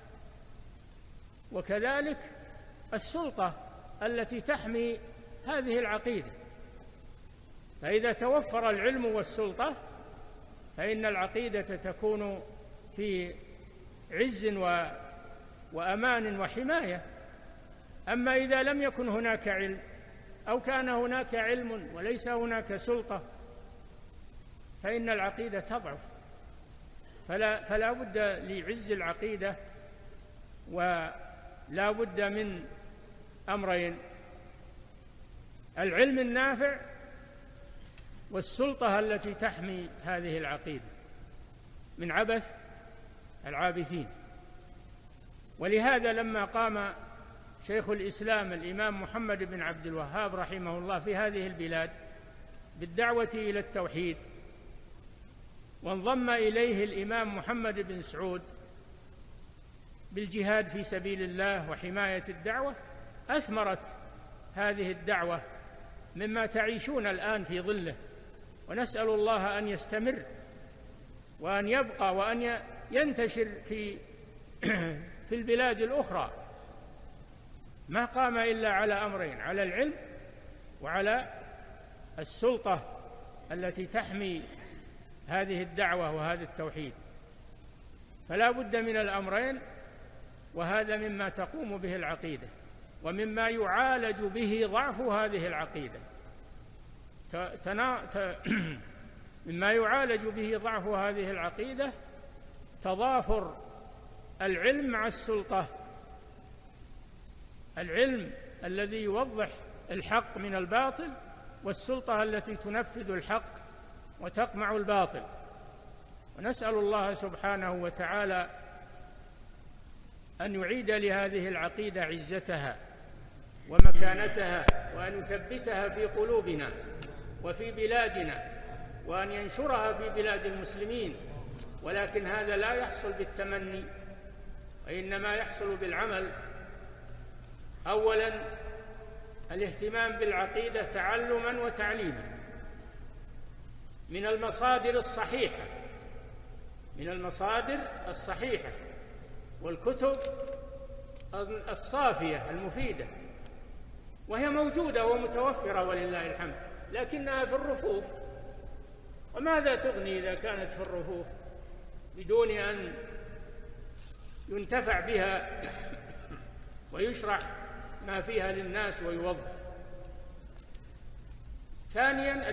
S1: وكذلك السلطة التي تحمي هذه العقيدة. فإذا توفر العلم والسلطة فإن العقيدة تكون في عز وأمان وحماية. أما إذا لم يكن هناك علم أو كان هناك علم وليس هناك سلطة فإن العقيدة تضعف. فلا بد لعز العقيدة، ولا بد من أمرين: العلم النافع والسلطة التي تحمي هذه العقيدة من عبث العابثين. ولهذا لما قام شيخ الإسلام الإمام محمد بن عبد الوهاب رحمه الله في هذه البلاد بالدعوة إلى التوحيد، وانضم إليه الإمام محمد بن سعود بالجهاد في سبيل الله وحماية الدعوة، أثمرت هذه الدعوة مما تعيشون الآن في ظله. ونسأل الله أن يستمر وأن يبقى وأن ينتشر في البلاد الأخرى. ما قام إلا على أمرين: على العلم وعلى السلطة التي تحمي هذه الدعوة وهذا التوحيد. فلا بد من الأمرين، وهذا مما تقوم به العقيدة ومما يعالج به ضعف هذه العقيدة. مما يعالج به ضعف هذه العقيدة تضافر العلم مع السلطة: العلم الذي يوضح الحق من الباطل، والسلطة التي تنفذ الحق وتقمع الباطل. ونسأل الله سبحانه وتعالى أن يعيد لهذه العقيدة عزتها ومكانتها، وأن يثبتها في قلوبنا وفي بلادنا، وأن ينشرها في بلاد المسلمين. ولكن هذا لا يحصل بالتمني، وإنما يحصل بالعمل. أولاً الاهتمام بالعقيدة تعلماً وتعليماً من المصادر الصحيحة والكتب الصافية المفيدة، وهي موجودة ومتوفرة ولله الحمد، لكنها في الرفوف. وماذا تغني إذا كانت في الرفوف بدون أن ينتفع بها ويشرح ما فيها للناس ويوضح؟ ثانيا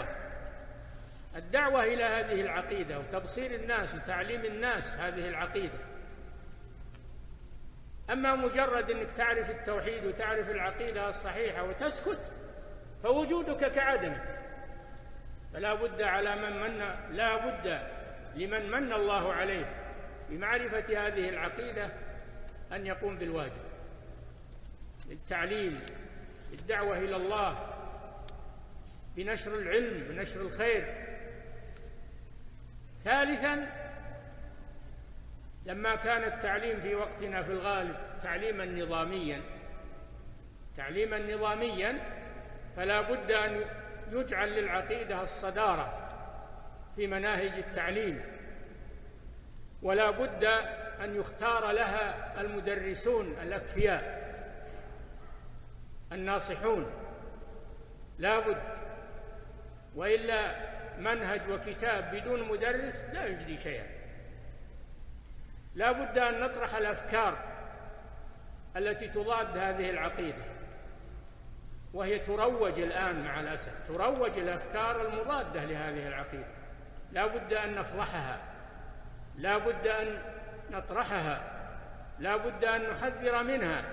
S1: الدعوة إلى هذه العقيدة وتبصير الناس وتعليم الناس هذه العقيدة. أما مجرد أنك تعرف التوحيد وتعرف العقيدة الصحيحة وتسكت فوجودك كعدمك. فلا بد لمن من الله عليه بمعرفة هذه العقيدة أن يقوم بالواجب، التعليم، الدعوة إلى الله، بنشر العلم، بنشر الخير. ثالثا، لما كان التعليم في وقتنا في الغالب تعليما نظاميا فلا بد أن يجعل للعقيدة الصدارة في مناهج التعليم، ولا بد أن يختار لها المدرسون الأكفياء الناصحون، لا بد، وإلا منهج وكتاب بدون مدرس لا يجدي شيئا. لا بد أن نطرح الأفكار التي تضاد هذه العقيدة، وهي تروج الآن مع الأسف، تروج الأفكار المضادة لهذه العقيدة. لا بد أن نفضحها، لا بد أن نطرحها، لا بد أن نحذر منها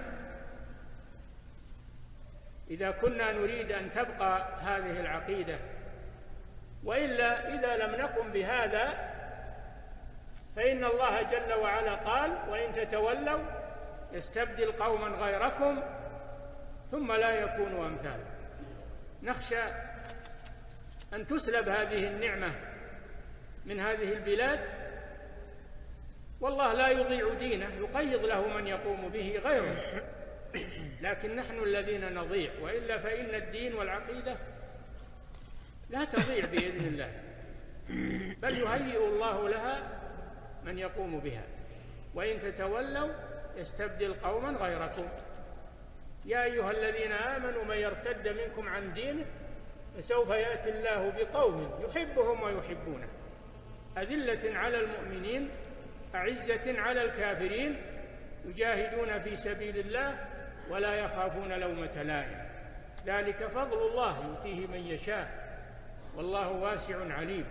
S1: إذا كنا نريد أن تبقى هذه العقيدة. وإلا إذا لم نقم بهذا فإن الله جل وعلا قال: وإن تتولوا يستبدل قوما غيركم ثم لا يكونوا أمثالكم. نخشى أن تسلب هذه النعمة من هذه البلاد، والله لا يضيع دينه، يقيض له من يقوم به غيره، لكن نحن الذين نضيع. وإلا فإن الدين والعقيدة لا تضيع بإذن الله، بل يهيئ الله لها من يقوم بها. وإن تتولوا يستبدل قوما غيركم. يا أيها الذين آمنوا من يرتد منكم عن دينه فسوف يأتي الله بقوم يحبهم ويحبونه أذلة على المؤمنين أعزة على الكافرين يجاهدون في سبيل الله ولا يخافون لومة لائم ذلك فضل الله يؤتيه من يشاء والله واسع عليم.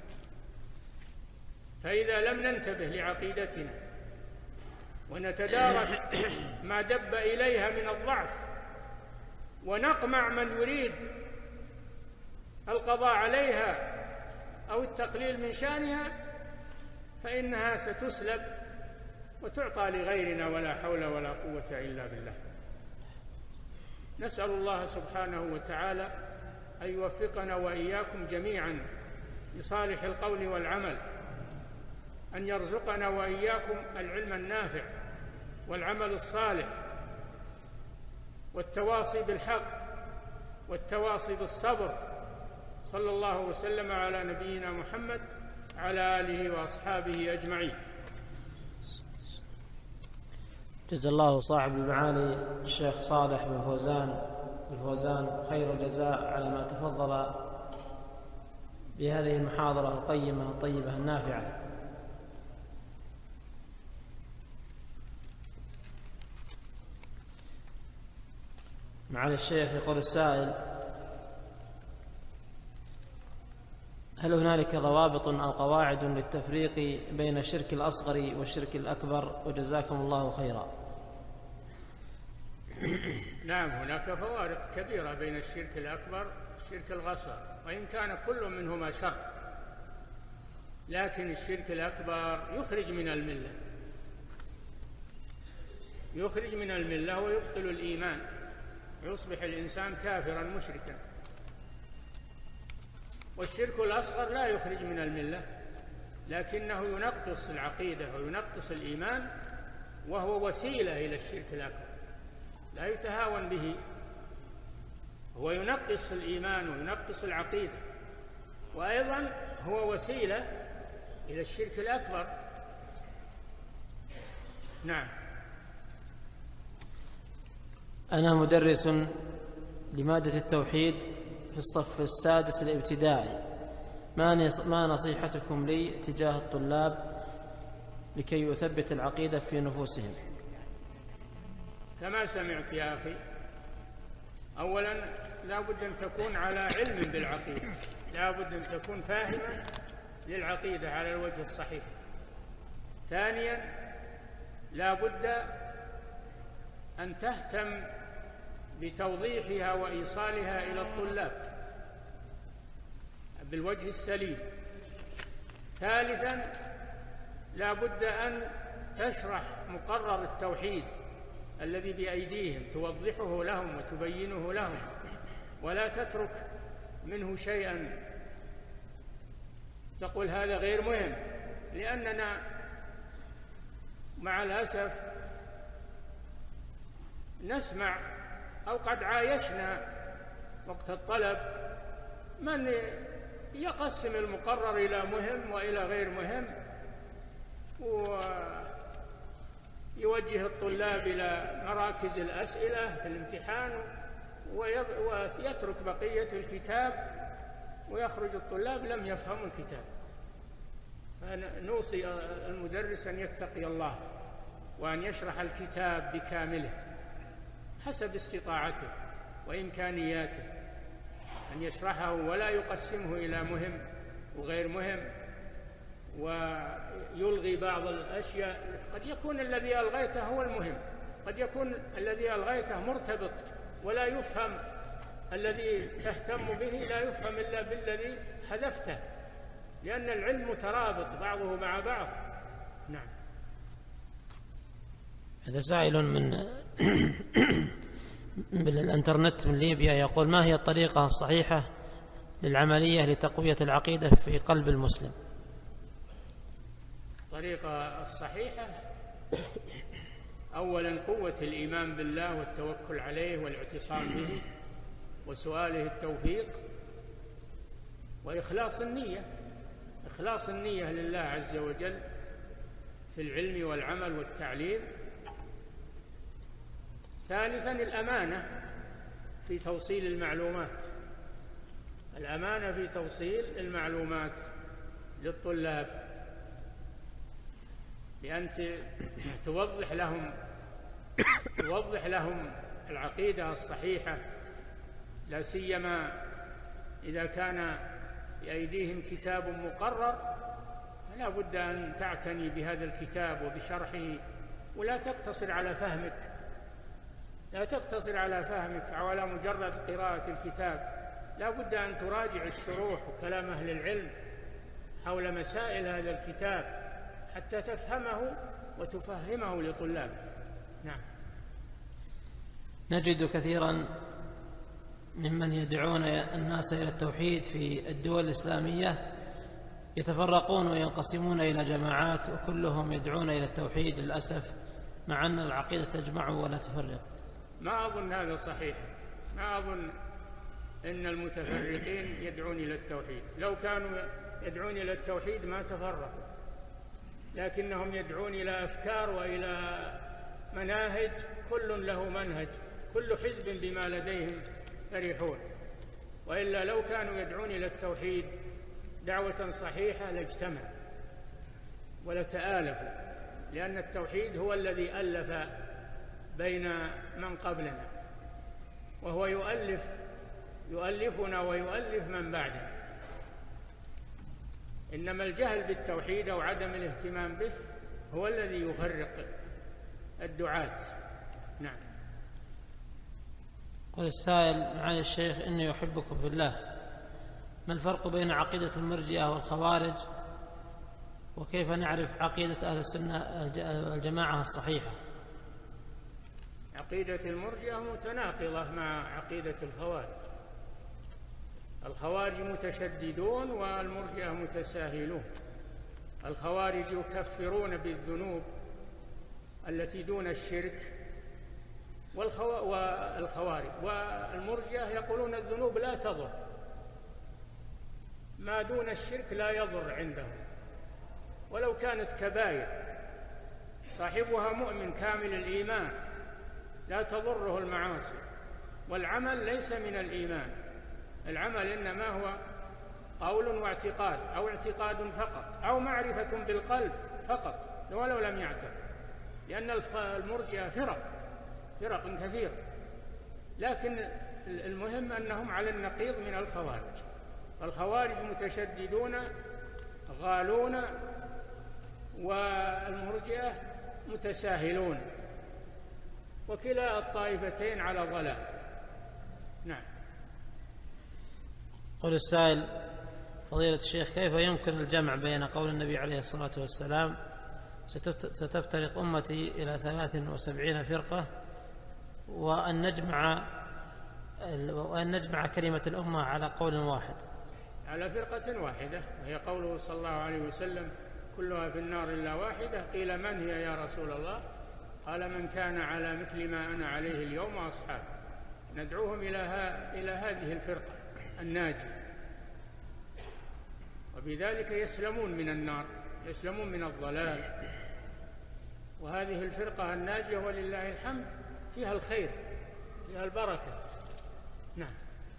S1: فإذا لم ننتبه لعقيدتنا ونتدارك ما دب إليها من الضعف ونقمع من يريد القضاء عليها أو التقليل من شأنها فإنها ستسلب وتعطى لغيرنا ولا حول ولا قوة إلا بالله. نسأل الله سبحانه وتعالى أن يوفقنا وإياكم جميعا لصالح القول والعمل، أن يرزقنا وإياكم العلم النافع والعمل الصالح والتواصي بالحق والتواصي بالصبر. صلى الله وسلم على نبينا محمد على آله وأصحابه أجمعين.
S2: جزا الله صاحب المعالي الشيخ صالح بن فوزان خير الجزاء على ما تفضل بهذه المحاضرة القيمة الطيبة النافعة. معالي الشيخ يقول السائل: هل هنالك ضوابط أو قواعد للتفريق بين الشرك الأصغر والشرك الأكبر؟ وجزاكم الله خيرا.
S1: نعم، هناك فوارق كبيرة بين الشرك الأكبر والشرك الأصغر، وإن كان كل منهما شر، لكن الشرك الأكبر يخرج من الملة ويبطل الإيمان، يصبح الإنسان كافرا مشركا. والشرك الأصغر لا يخرج من الملة، لكنه ينقص العقيدة وينقص الإيمان، وهو وسيلة إلى الشرك الأكبر لا يتهاون به. هو ينقص الإيمان وينقص العقيدة، وأيضا هو وسيلة إلى الشرك الأكبر. نعم.
S2: أنا مدرس لمادة التوحيد في الصف السادس الابتدائي، ما نصيحتكم لي تجاه الطلاب لكي يثبت العقيدة في نفوسهم؟
S1: كما سمعت يا أخي، أولا لا بد أن تكون على علم بالعقيدة، لا بد أن تكون فاهما للعقيدة على الوجه الصحيح. ثانيا لا بد أن تهتم بتوضيحها وإيصالها إلى الطلاب بالوجه السليم. ثالثا لا بد أن تشرح مقرر التوحيد الذي بأيديهم، توضحه لهم وتبينه لهم، ولا تترك منه شيئا تقول هذا غير مهم. لأننا مع الأسف نسمع أو قد عايشنا وقت الطلب من يقسم المقرر إلى مهم وإلى غير مهم، ويوجه الطلاب إلى مراكز الأسئلة في الامتحان ويترك بقية الكتاب، ويخرج الطلاب لم يفهموا الكتاب. فنوصي المدرس أن يتقي الله وأن يشرح الكتاب بكامله حسب استطاعته وإمكانياته، أن يشرحه ولا يقسمه إلى مهم وغير مهم ويلغي بعض الأشياء. قد يكون الذي ألغيته هو المهم، قد يكون الذي ألغيته مرتبط ولا يفهم، الذي تهتم به لا يفهم إلا بالذي حذفته، لأن العلم مترابط بعضه مع بعض. نعم.
S2: هذا سائل من بالإنترنت من ليبيا يقول: ما هي الطريقة الصحيحة للعملية لتقوية العقيدة في قلب المسلم؟
S1: الطريقة الصحيحة أولا قوة الإيمان بالله والتوكل عليه والاعتصام به وسؤاله التوفيق، وإخلاص النية، إخلاص النية لله عز وجل في العلم والعمل والتعليم. ثالثا الأمانة في توصيل المعلومات، الأمانة في توصيل المعلومات للطلاب، بأن توضح لهم العقيدة الصحيحة، لا سيما إذا كان بأيديهم كتاب مقرر، فلا بد أن تعتني بهذا الكتاب وبشرحه، ولا تقتصر على فهمك، لا تقتصر على فهمك أو على مجرد قراءة الكتاب، لا بد أن تراجع الشروح وكلام أهل العلم حول مسائل هذا الكتاب حتى تفهمه وتفهمه لطلابك. نعم.
S2: نجد كثيرا ممن يدعون الناس إلى التوحيد في الدول الإسلامية يتفرقون وينقسمون إلى جماعات، وكلهم يدعون إلى التوحيد للأسف، مع أن العقيدة تجمع ولا تفرق.
S1: ما أظن هذا صحيح، ما أظن أن المتفرقين يدعون إلى التوحيد، لو كانوا يدعون إلى التوحيد ما تفرقوا، لكنهم يدعون إلى أفكار وإلى مناهج، كل له منهج، كل حزب بما لديهم فرحون. وإلا لو كانوا يدعون إلى التوحيد دعوة صحيحة لاجتمعوا ولتآلفوا، لأن التوحيد هو الذي ألف بين من قبلنا، وهو يؤلفنا ويؤلف من بعدنا. إنما الجهل بالتوحيد أو عدم الاهتمام به هو الذي يفرق الدعاة. نعم.
S2: قال السائل: معالي الشيخ، إني يحبكم في الله، ما الفرق بين عقيدة المرجئة والخوارج، وكيف نعرف عقيدة أهل السنة الجماعة الصحيحة؟
S1: عقيدة المرجئة متناقضة مع عقيدة الخوارج، الخوارج متشددون والمرجئة متساهلون. الخوارج يكفرون بالذنوب التي دون الشرك والخوارج، والمرجئة يقولون الذنوب لا تضر، ما دون الشرك لا يضر عندهم، ولو كانت كبائر صاحبها مؤمن كامل الإيمان لا تضره المعاصي. والعمل ليس من الإيمان، العمل إنما هو قول واعتقاد، أو اعتقاد فقط، أو معرفة بالقلب فقط ولو لم يعتقد، لأن المرجئة فرق كثيرة، لكن المهم أنهم على النقيض من الخوارج. الخوارج متشددون غالون، والمرجئة متساهلون، وكلا الطائفتين على ضلال. نعم.
S2: قول السائل: فضيلة الشيخ، كيف يمكن الجمع بين قول النبي عليه الصلاة والسلام ستفترق أمتي إلى 73 فرقة وأن نجمع كلمة الأمة على قول واحد؟
S1: على فرقة واحدة، وهي قوله صلى الله عليه وسلم: كلها في النار إلا واحدة. قيل: من هي يا رسول الله؟ قال: من كان على مثل ما أنا عليه اليوم وأصحابي. ندعوهم إلى هذه الفرقة الناجية، وبذلك يسلمون من النار، يسلمون من الضلال. وهذه الفرقة الناجية ولله الحمد فيها الخير، فيها البركة. نعم.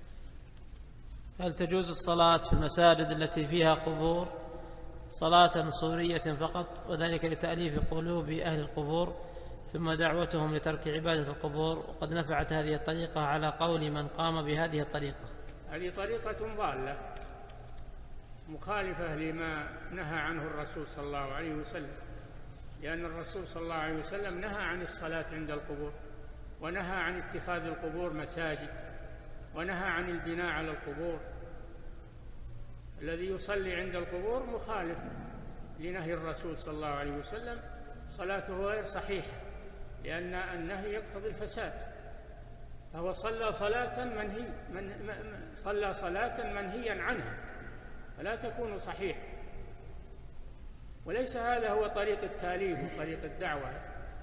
S2: هل تجوز الصلاة في المساجد التي فيها قبور صلاة صورية فقط، وذلك لتأليف قلوب أهل القبور ثم دعوتهم لترك عبادة القبور، وقد نفعت هذه الطريقة على قول من قام بهذه الطريقة؟
S1: هذه طريقة ضالة مخالفة لما نهى عنه الرسول صلى الله عليه وسلم، لأن الرسول صلى الله عليه وسلم نهى عن الصلاة عند القبور، ونهى عن اتخاذ القبور مساجد، ونهى عن البناء على القبور. الذي يصلي عند القبور مخالف لنهي الرسول صلى الله عليه وسلم، صلاته غير صحيحة، لأن النهي يقتضي الفساد، فهو صلى صلاة منهيا عنها، فلا تكون صحيحة. وليس هذا هو طريق التأليف وطريق الدعوة،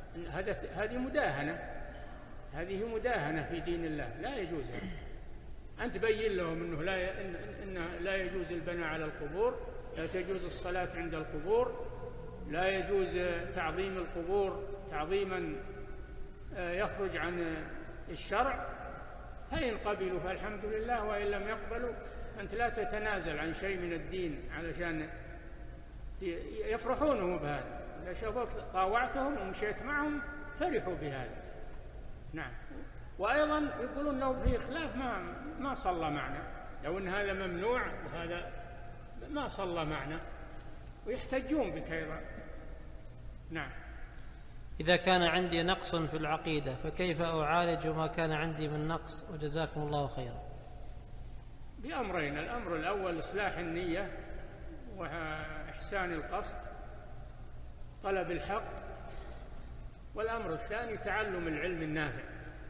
S1: هذه مداهنة في دين الله، لا يجوز. أنت تبين لهم أنه لا يجوز البناء على القبور، لا تجوز الصلاة عند القبور، لا يجوز تعظيم القبور تعظيما يخرج عن الشرع. فإن قبلوا فالحمد لله، وإن لم يقبلوا أنت لا تتنازل عن شيء من الدين علشان يفرحونه بهذا. إذا شافوك طاوعتهم ومشيت معهم فرحوا بهذا. نعم. وأيضا يقولون أنه فيه خلاف ما صلى معنا، لو أن هذا ممنوع وهذا ما صلى معنا، ويحتجون بك أيضا. نعم.
S2: إذا كان عندي نقص في العقيدة فكيف أعالج ما كان عندي من نقص؟ وجزاكم الله خيرا.
S1: بأمرين: الأمر الأول إصلاح النية وإحسان القصد، طلب الحق. والأمر الثاني تعلم العلم النافع،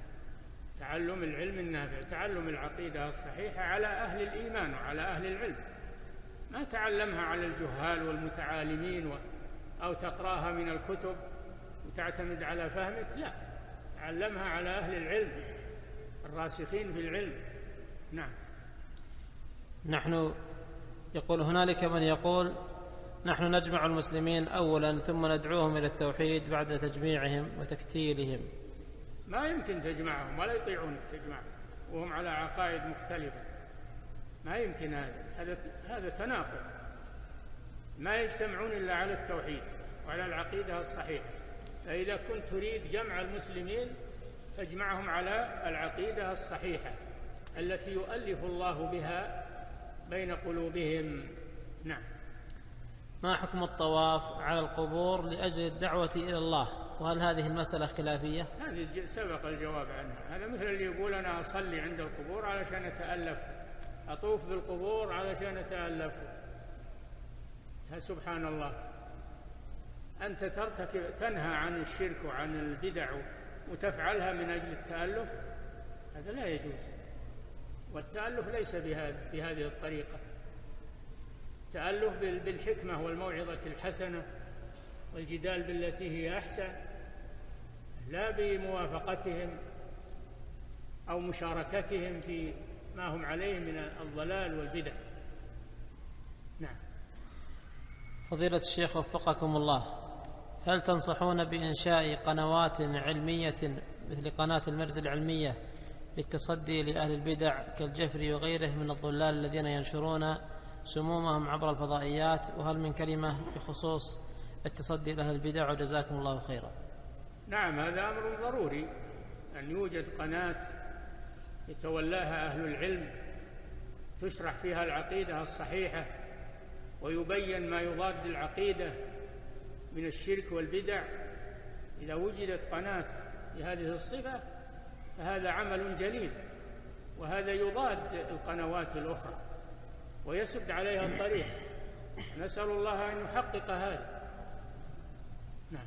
S1: تعلم العقيدة الصحيحة على أهل الإيمان وعلى أهل العلم، ما تعلمها على الجهال والمتعالمين أو تقرأها من الكتب وتعتمد على فهمك، لا، تعلمها على أهل العلم الراسخين في العلم. نعم.
S2: يقول هنالك من يقول: نحن نجمع المسلمين أولا ثم ندعوهم إلى التوحيد بعد تجميعهم وتكتيلهم.
S1: ما يمكن تجمعهم، ولا يطيعونك تجمعهم وهم على عقائد مختلفة، ما يمكن. هذا تناقض. ما يجتمعون إلا على التوحيد وعلى العقيدة الصحيحة. فإذا كنت تريد جمع المسلمين فاجمعهم على العقيدة الصحيحة التي يؤلف الله بها بين قلوبهم. نعم.
S2: ما حكم الطواف على القبور لأجل الدعوة إلى الله، وهل هذه المسألة خلافية؟
S1: هذه سبق الجواب عنها. هذا مثل اللي يقول: أنا أصلي عند القبور علشان أتألف، أطوف بالقبور علشان أتألف. سبحان الله، أنت تنهى عن الشرك وعن البدع وتفعلها من أجل التألف، هذا لا يجوز. والتألف ليس بهذه الطريقة. التألف بالحكمة والموعظة الحسنة والجدال بالتي هي أحسن، لا بموافقتهم أو مشاركتهم في ما هم عليه من الضلال والبدع. نعم.
S2: فضيلة الشيخ وفقكم الله، هل تنصحون بإنشاء قنوات علمية مثل قناة المرث العلمية للتصدي لأهل البدع كالجفري وغيره من الضلال الذين ينشرون سمومهم عبر الفضائيات؟ وهل من كلمة بخصوص التصدي لأهل البدع؟ وجزاكم الله خيرا.
S1: نعم، هذا أمر ضروري أن يوجد قناة يتولاها أهل العلم، تشرح فيها العقيدة الصحيحة ويبين ما يضاد العقيدة من الشرك والبدع. إذا وجدت قناة بهذه الصفة فهذا عمل جليل، وهذا يضاد القنوات الأخرى ويسد عليها الطريق. نسأل الله أن يحقق هذا. نعم.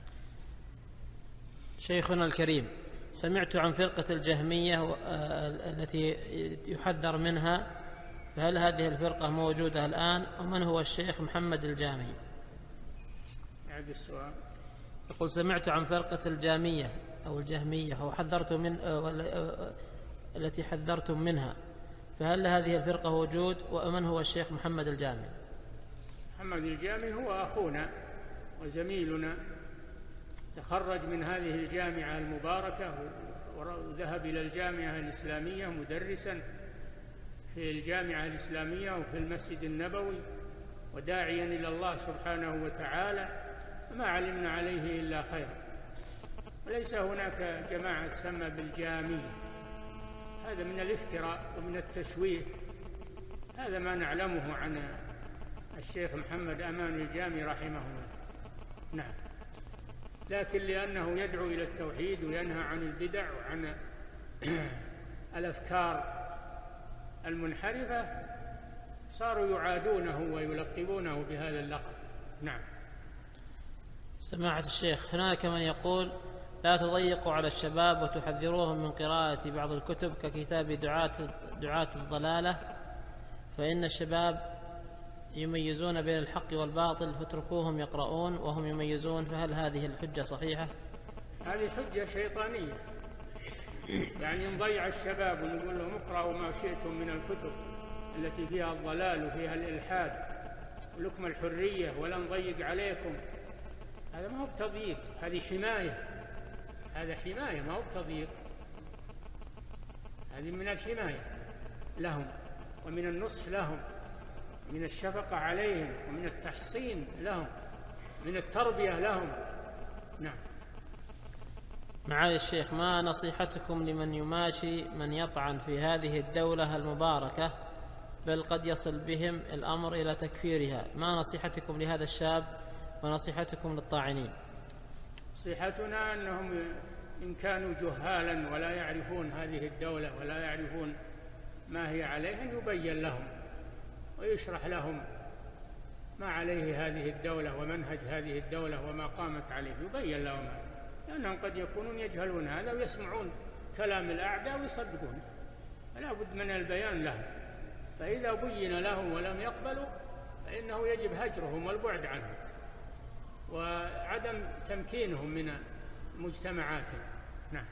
S2: شيخنا الكريم، سمعت عن فرقة الجهمية التي يحذر منها، فهل هذه الفرقة موجودة الآن؟ ومن هو الشيخ محمد الجامي؟
S1: أعد السؤال.
S2: يقول: سمعت عن فرقة الجامية أو الجهمية وحذرت التي حذرتم منها، فهل هذه الفرقة وجود؟ ومن هو الشيخ محمد الجامي؟
S1: محمد الجامي هو أخونا وزميلنا، تخرج من هذه الجامعة المباركة وذهب إلى الجامعة الإسلامية مدرسا في الجامعة الإسلامية وفي المسجد النبوي، وداعيا إلى الله سبحانه وتعالى، ما علمنا عليه إلا خيرا. وليس هناك جماعة تسمى بالجامية، هذا من الافتراء ومن التشويه، هذا ما نعلمه عن الشيخ محمد أمان الجامي رحمه الله. نعم. لكن لأنه يدعو إلى التوحيد وينهى عن البدع وعن الأفكار المنحرفة صاروا يعادونه ويلقبونه بهذا اللقب. نعم.
S2: سماحة الشيخ، هناك من يقول: لا تضيقوا على الشباب وتحذروهم من قراءة بعض الكتب ككتاب دعاة الضلالة، فإن الشباب يميزون بين الحق والباطل، فاتركوهم يقرؤون وهم يميزون، فهل هذه الحجة صحيحة؟
S1: هذه حجة شيطانية، يعني نضيع الشباب ونقول لهم اقرأوا ما شئتم من الكتب التي فيها الضلال وفيها الإلحاد ولكم الحرية ولا نضيق عليكم. هذا ما هو بتضييق، هذه حماية، هذا حماية ما هو بتضييق، هذه من الحماية لهم ومن النصح لهم، من الشفقة عليهم ومن التحصين لهم، من التربية لهم. نعم.
S2: معالي الشيخ، ما نصيحتكم لمن يماشي من يطعن في هذه الدولة المباركة، بل قد يصل بهم الأمر إلى تكفيرها؟ ما نصيحتكم لهذا الشاب ونصيحتكم للطاعنين؟
S1: نصيحتنا أنهم إن كانوا جهالا ولا يعرفون هذه الدولة ولا يعرفون ما هي عليه، أن يبين لهم ويشرح لهم ما عليه هذه الدولة ومنهج هذه الدولة وما قامت عليه، يبين لهم هذا، لأنهم قد يكونون يجهلون هذا ويسمعون كلام الأعداء ويصدقونه، فلا بد من البيان لهم. فإذا بين لهم ولم يقبلوا فإنه يجب هجرهم والبعد عنهم وعدم تمكينهم من مجتمعاتهم. نعم.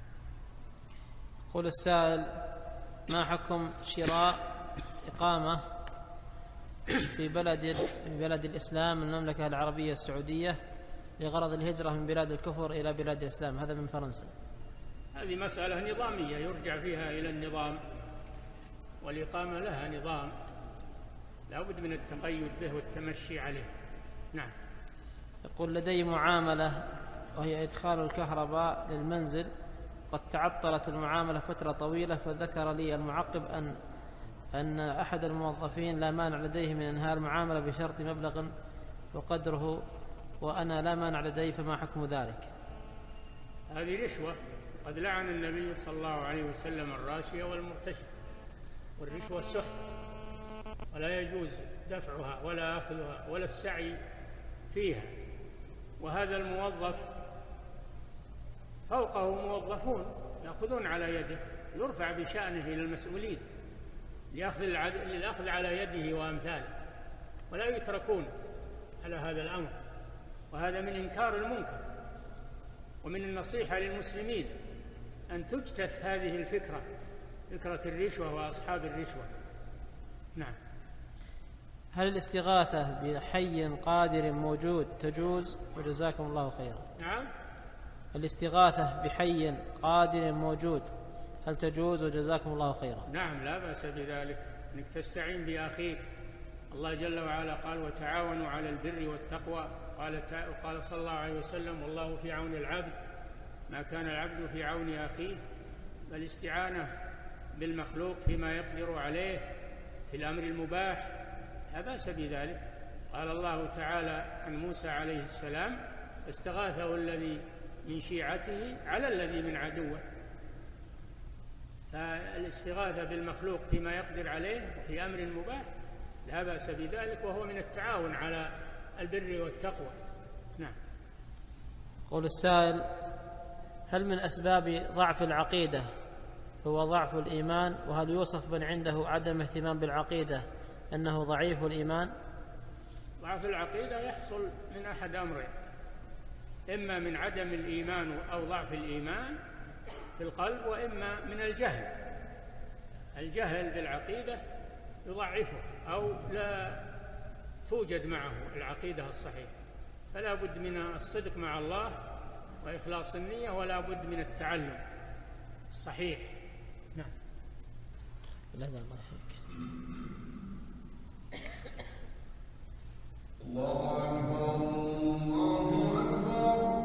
S2: يقول السائل: ما حكم شراء إقامة في بلد الإسلام المملكة العربية السعودية لغرض الهجرة من بلاد الكفر إلى بلاد الإسلام، هذا من فرنسا؟
S1: هذه مسألة نظامية يرجع فيها إلى النظام، والإقامة لها نظام لا بد من التقيد به والتمشي عليه. نعم.
S2: يقول: لدي معاملة وهي إدخال الكهرباء للمنزل، قد تعطلت المعاملة فترة طويلة، فذكر لي المعقب أن أحد الموظفين لا مانع لديه من إنهاء المعاملة بشرط مبلغ وقدره، وأنا لا مانع لدي، فما حكم ذلك؟
S1: هذه رشوة، قد لعن النبي صلى الله عليه وسلم الراشية والمرتشي، والرشوة سحت ولا يجوز دفعها ولا أخذها ولا السعي فيها. وهذا الموظف فوقه موظفون يأخذون على يده، يرفع بشأنه إلى المسؤولين للأخذ على يده وأمثاله، ولا يتركون على هذا الأمر. وهذا من إنكار المنكر، ومن النصيحة للمسلمين أن تجتث هذه الفكرة، فكرة الرشوة وأصحاب الرشوة. نعم.
S2: هل الاستغاثة بحي قادر موجود تجوز؟ وجزاكم الله خيرا.
S1: نعم.
S2: الاستغاثة بحي قادر موجود هل تجوز؟ وجزاكم الله خيرا.
S1: نعم، لا بأس بذلك، أنك تستعين بأخيك. الله جل وعلا قال: وتعاونوا على البر والتقوى. قال صلى الله عليه وسلم: والله في عون العبد ما كان العبد في عون أخيه. فالاستعانة بالمخلوق فيما يقدر عليه في الأمر المباح لا بأس بذلك. قال الله تعالى عن موسى عليه السلام: استغاثه الذي من شيعته على الذي من عدوه. فالاستغاثة بالمخلوق فيما يقدر عليه في أمر مباح لا بأس بذلك، وهو من التعاون على البر والتقوى. نعم.
S2: قول السائل: هل من أسباب ضعف العقيدة هو ضعف الإيمان؟ وهل يوصف من عنده عدم اهتمام بالعقيدة أنه ضعيف الإيمان؟
S1: ضعف العقيدة يحصل من أحد أمرين: إما من عدم الإيمان أو ضعف الإيمان في القلب، وإما من الجهل. الجهل بالعقيدة يضعفه أو لا توجد معه العقيدة الصحيحة، فلا بد من الصدق مع الله وإخلاص النية، ولا بد من التعلم الصحيح. نعم.
S2: الله يحفظك.
S3: الله أكبر الله أكبر.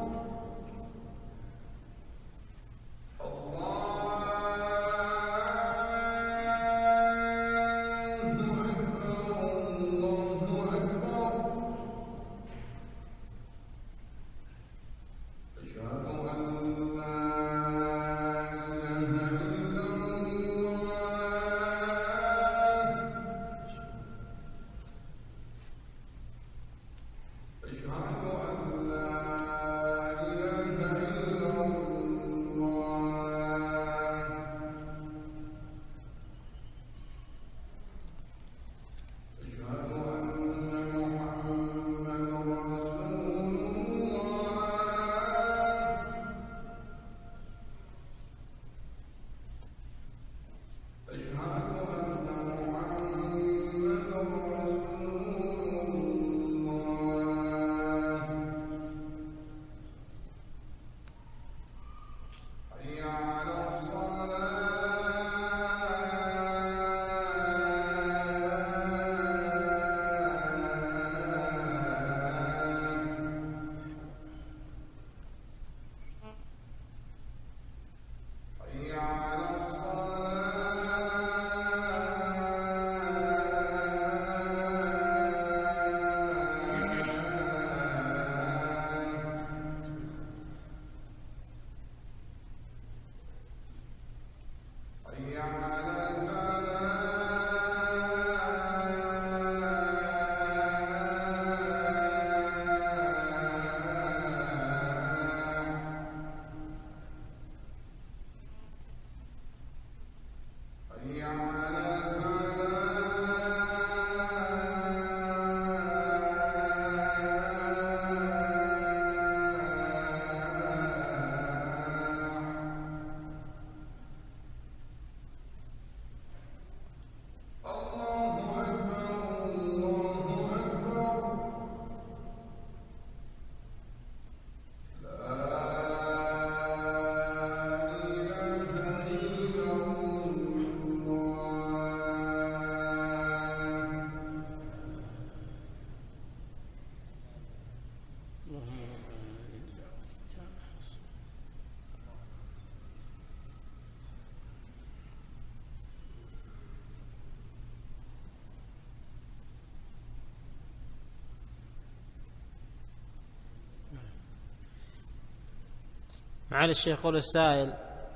S2: معالي الشيخ يقول السائل: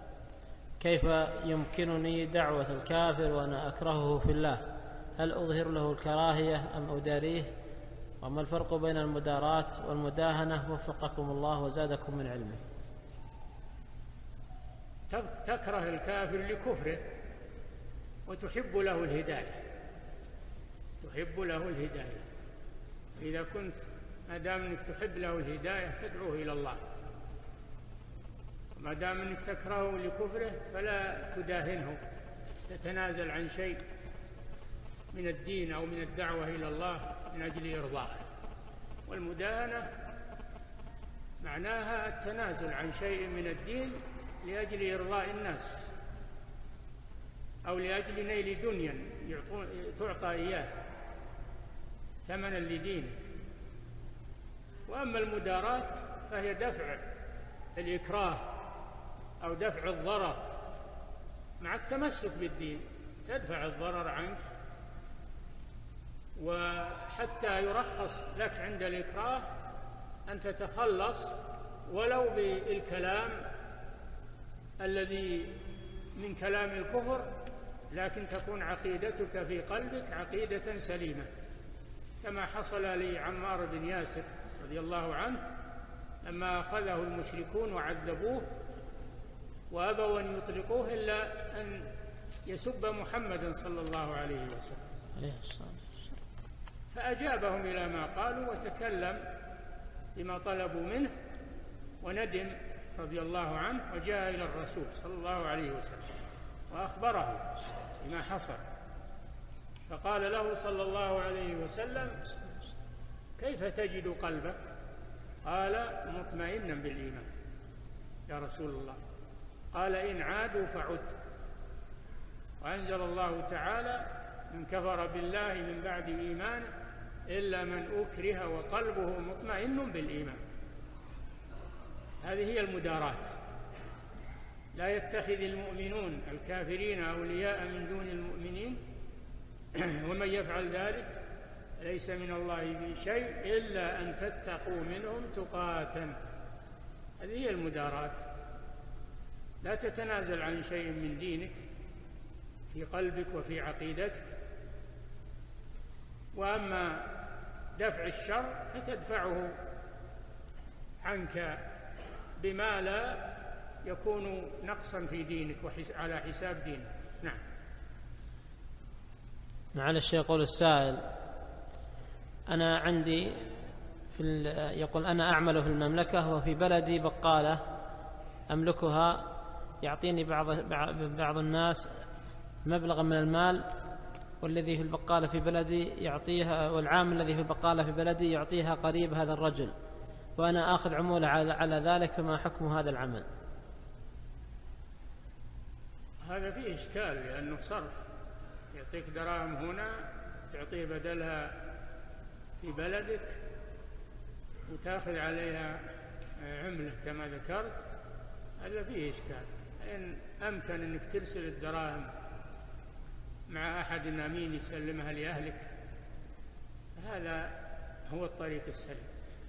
S2: كيف يمكنني دعوة الكافر وأنا أكرهه في الله؟ هل أظهر له الكراهية أم أداريه؟ وما الفرق بين المداراة والمداهنة؟ وفقكم الله وزادكم من علمه.
S1: تكره الكافر لكفره وتحب له الهداية، تحب له الهداية. إذا كنت ما دام أنك تحب له الهداية تدعوه إلى الله، ما دام أنك تكرهه لكفره فلا تداهنه، تتنازل عن شيء من الدين أو من الدعوة إلى الله من أجل إرضائه. والمداهنة معناها التنازل عن شيء من الدين لأجل إرضاء الناس أو لأجل نيل دنيا تعطى إياه ثمنا لدينك. وأما المداراة فهي دفع الإكراه أو دفع الضرر مع التمسك بالدين تدفع الضرر عنك، وحتى يرخص لك عند الإكراه أن تتخلص ولو بالكلام الذي من كلام الكفر، لكن تكون عقيدتك في قلبك عقيدة سليمة، كما حصل لعمار بن ياسر رضي الله عنه لما أخذه المشركون وعذبوه وأبوا أن يطلقوه إلا أن يسب محمدا صلى الله عليه وسلم، فأجابهم إلى ما قالوا وتكلم بما طلبوا منه وندم رضي الله عنه، وجاء إلى الرسول صلى الله عليه وسلم وأخبره بما حصل، فقال له صلى الله عليه وسلم: كيف تجد قلبك؟ قال: مطمئنا بالإيمان يا رسول الله. قال: إن عادوا فعد. وأنزل الله تعالى: من كفر بالله من بعد إيمانه إلا من أكره وقلبه مطمئن بالإيمان. هذه هي المداراة. لا يتخذ المؤمنون الكافرين أولياء من دون المؤمنين ومن يفعل ذلك ليس من الله بشيء إلا أن تتقوا منهم تقاة. هذه هي المداراة. لا تتنازل عن شيء من دينك في قلبك وفي عقيدتك. وأما دفع الشر فتدفعه عنك بما لا يكون نقصا في دينك على حساب دينك. نعم.
S2: معالي الشيخ يقول السائل: أنا عندي يقول أنا أعمل في المملكة وفي بلدي بقالة أملكها، يعطيني بعض الناس مبلغا من المال، والذي في البقالة في بلدي يعطيها، والعامل الذي في البقالة في بلدي يعطيها قريب هذا الرجل، وأنا آخذ عمولة على ذلك، فما حكم هذا العمل؟
S1: هذا فيه إشكال، لأنه صرف. يعطيك دراهم هنا تعطيه بدلها في بلدك وتأخذ عليها عملة كما ذكرت، هذا فيه إشكال. إن أمكن أنك ترسل الدراهم مع أحد أمين يسلمها لأهلك، هذا هو الطريق السليم.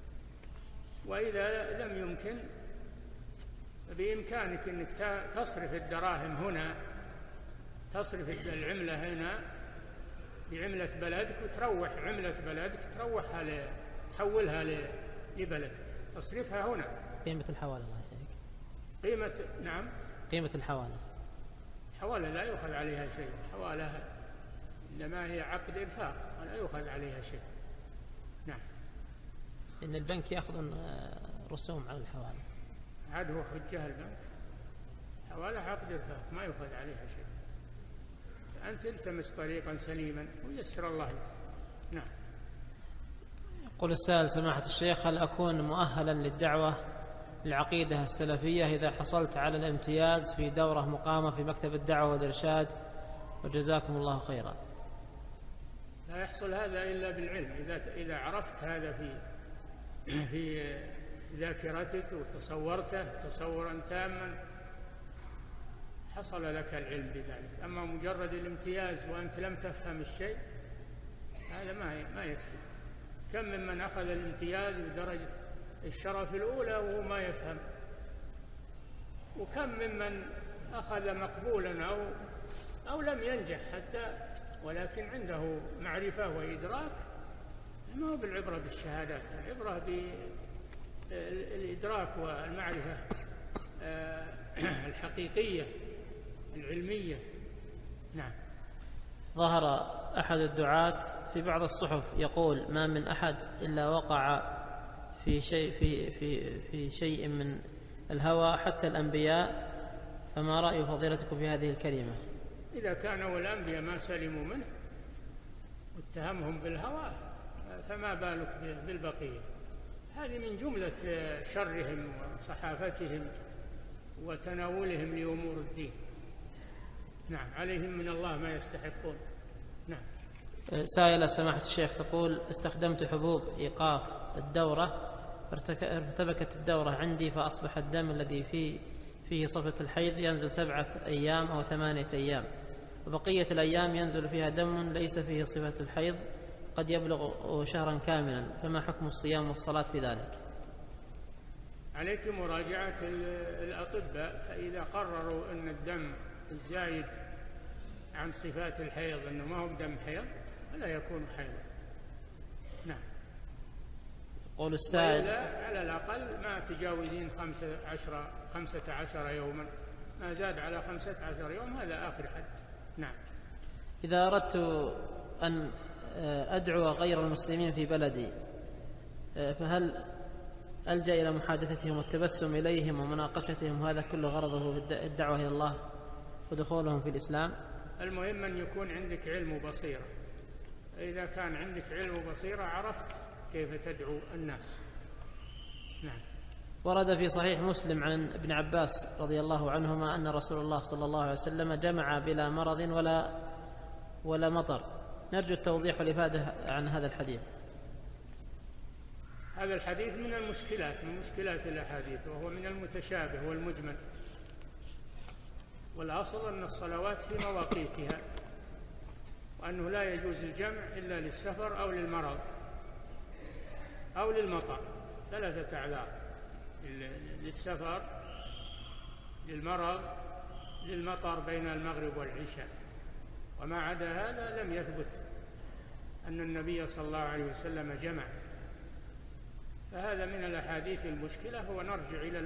S1: وإذا لم يمكن بإمكانك أنك تصرف الدراهم هنا، تصرف العملة هنا بعملة بلدك، وتروح عملة بلدك تحولها لبلدك، تصرفها هنا.
S2: قيمة الحوالة الله يحفظك.
S1: قيمة، نعم،
S2: قيمة الحوالة.
S1: الحوالة لا يؤخذ عليها شيء، الحوالة إنما هي عقد إنفاق ولا يؤخذ عليها شيء. نعم.
S2: إن البنك يأخذون رسوم على الحوالة.
S1: عاد هو حجها البنك، حوالة عقد إنفاق ما يؤخذ عليها شيء. أنت التمس طريقا سليما ويسر الله لك. نعم.
S2: يقول السائل: سماحة الشيخ، هل أكون مؤهلا للدعوة العقيدة السلفية إذا حصلت على الامتياز في دورة مقامة في مكتب الدعوة والإرشاد؟ وجزاكم الله خيرا.
S1: لا يحصل هذا إلا بالعلم. إذا عرفت هذا في ذاكرتك وتصورته تصورا تاما حصل لك العلم بذلك. أما مجرد الامتياز وأنت لم تفهم الشيء هذا ما يكفي. كم ممن أخذ الامتياز بدرجة الشرف الأولى وهو ما يفهم، وكم ممن أخذ مقبولا أو لم ينجح حتى ولكن عنده معرفة وإدراك. ما هو بالعبرة بالشهادات، العبرة بالإدراك والمعرفة الحقيقية العلمية. نعم.
S2: ظهر أحد الدعاة في بعض الصحف يقول: ما من أحد إلا وقع في شيء من الهوى حتى الأنبياء، فما رأي فضيلتكم في هذه الكلمة؟
S1: إذا كانوا الأنبياء ما سلموا منه واتهمهم بالهوى فما بالك بالبقية؟ هذه من جملة شرهم وصحافتهم وتناولهم لأمور الدين. نعم، عليهم من الله ما يستحقون. نعم.
S2: سائلة سماحة الشيخ تقول: استخدمت حبوب إيقاف الدورة فارتبكت الدورة عندي، فأصبح الدم الذي فيه صفة الحيض ينزل 7 أيام أو 8 أيام، وبقية الأيام ينزل فيها دم ليس فيه صفة الحيض قد يبلغ شهرا كاملا، فما حكم الصيام والصلاة في ذلك؟
S1: عليك مراجعة الأطباء، فإذا قرروا أن الدم الزايد عن صفات الحيض أنه ما هو دم حيض فلا يكون حيضا. نعم.
S2: قول السائل
S1: على الأقل ما تجاوزين 15 يوما، ما زاد على 15 يوم هذا آخر حد. نعم.
S2: إذا أردت أن أدعو غير المسلمين في بلدي فهل ألجأ إلى محادثتهم والتبسم إليهم ومناقشتهم، وهذا كل غرضه الدعوة إلى الله ودخولهم في الإسلام؟
S1: المهم أن يكون عندك علم وبصيرة، إذا كان عندك علم وبصيرة عرفت كيف تدعو الناس. نعم.
S2: ورد في صحيح مسلم عن ابن عباس رضي الله عنهما أن رسول الله صلى الله عليه وسلم جمع بلا مرض ولا مطر. نرجو التوضيح والإفادة عن هذا الحديث.
S1: هذا الحديث من مشكلات الأحاديث، وهو من المتشابه والمجمل، والأصل أن الصلوات في مواقيتها، وأنه لا يجوز الجمع إلا للسفر أو للمرض أو للمطر، 3 أعذار: للسفر، للمرض، للمطر بين المغرب والعشاء. وما عدا هذا لم يثبت أن النبي صلى الله عليه وسلم جمع، فهذا من الأحاديث المشكلة. ونرجع إلى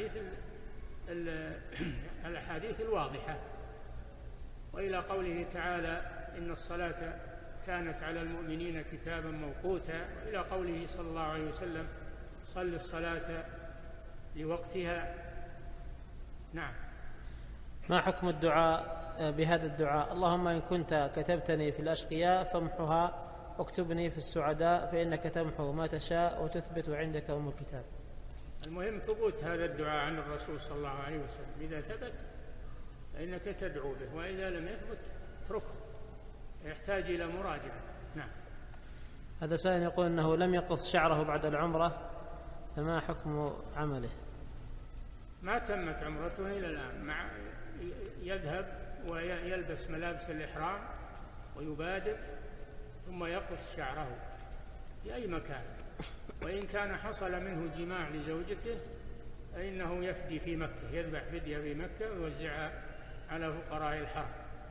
S1: الأحاديث الواضحة، وإلى قوله تعالى: إن الصلاة كانت على المؤمنين كتابا موقوتا، وإلى قوله صلى الله عليه وسلم: صل الصلاة لوقتها. نعم.
S2: ما حكم الدعاء بهذا الدعاء: اللهم إن كنت كتبتني في الأشقياء فامحها واكتبني في السعداء فإنك تمحو ما تشاء وتثبت عندك أم الكتاب؟
S1: المهم ثبوت هذا الدعاء عن الرسول صلى الله عليه وسلم، إذا ثبت فإنك تدعو به، وإذا لم يثبت اتركه، يحتاج إلى مراجعة. نعم.
S2: هذا سائل يقول أنه لم يقص شعره بعد العمرة، فما حكم عمله؟
S1: ما تمت عمرته إلى الآن، يذهب ويلبس ملابس الإحرام ويبادر، ثم يقص شعره في أي مكان. وإن كان حصل منه جماع لزوجته فإنه يفدي في مكة، يذبح فدية في مكة ويوزعها على فقراء الحرم.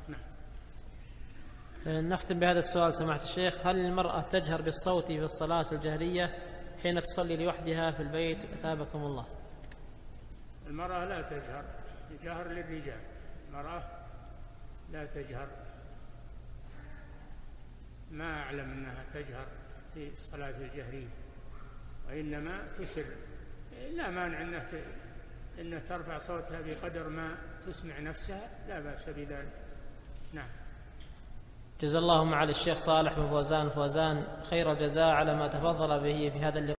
S1: نعم.
S2: نختم بهذا السؤال سماحة الشيخ: هل المرأة تجهر بالصوت في الصلاة الجهرية حين تصلي لوحدها في البيت أثابكم الله؟
S1: المرأة لا تجهر، الجهر للرجال، المرأة لا تجهر، ما أعلم أنها تجهر في الصلاة الجهرية، وإنما تسر. لا مانع أنها ترفع صوتها بقدر ما تسمع نفسها، لا بأس بذلك. نعم.
S2: جزا الله معالي الشيخ صالح بن فوزان خير الجزاء على ما تفضل به في هذا اللقاء.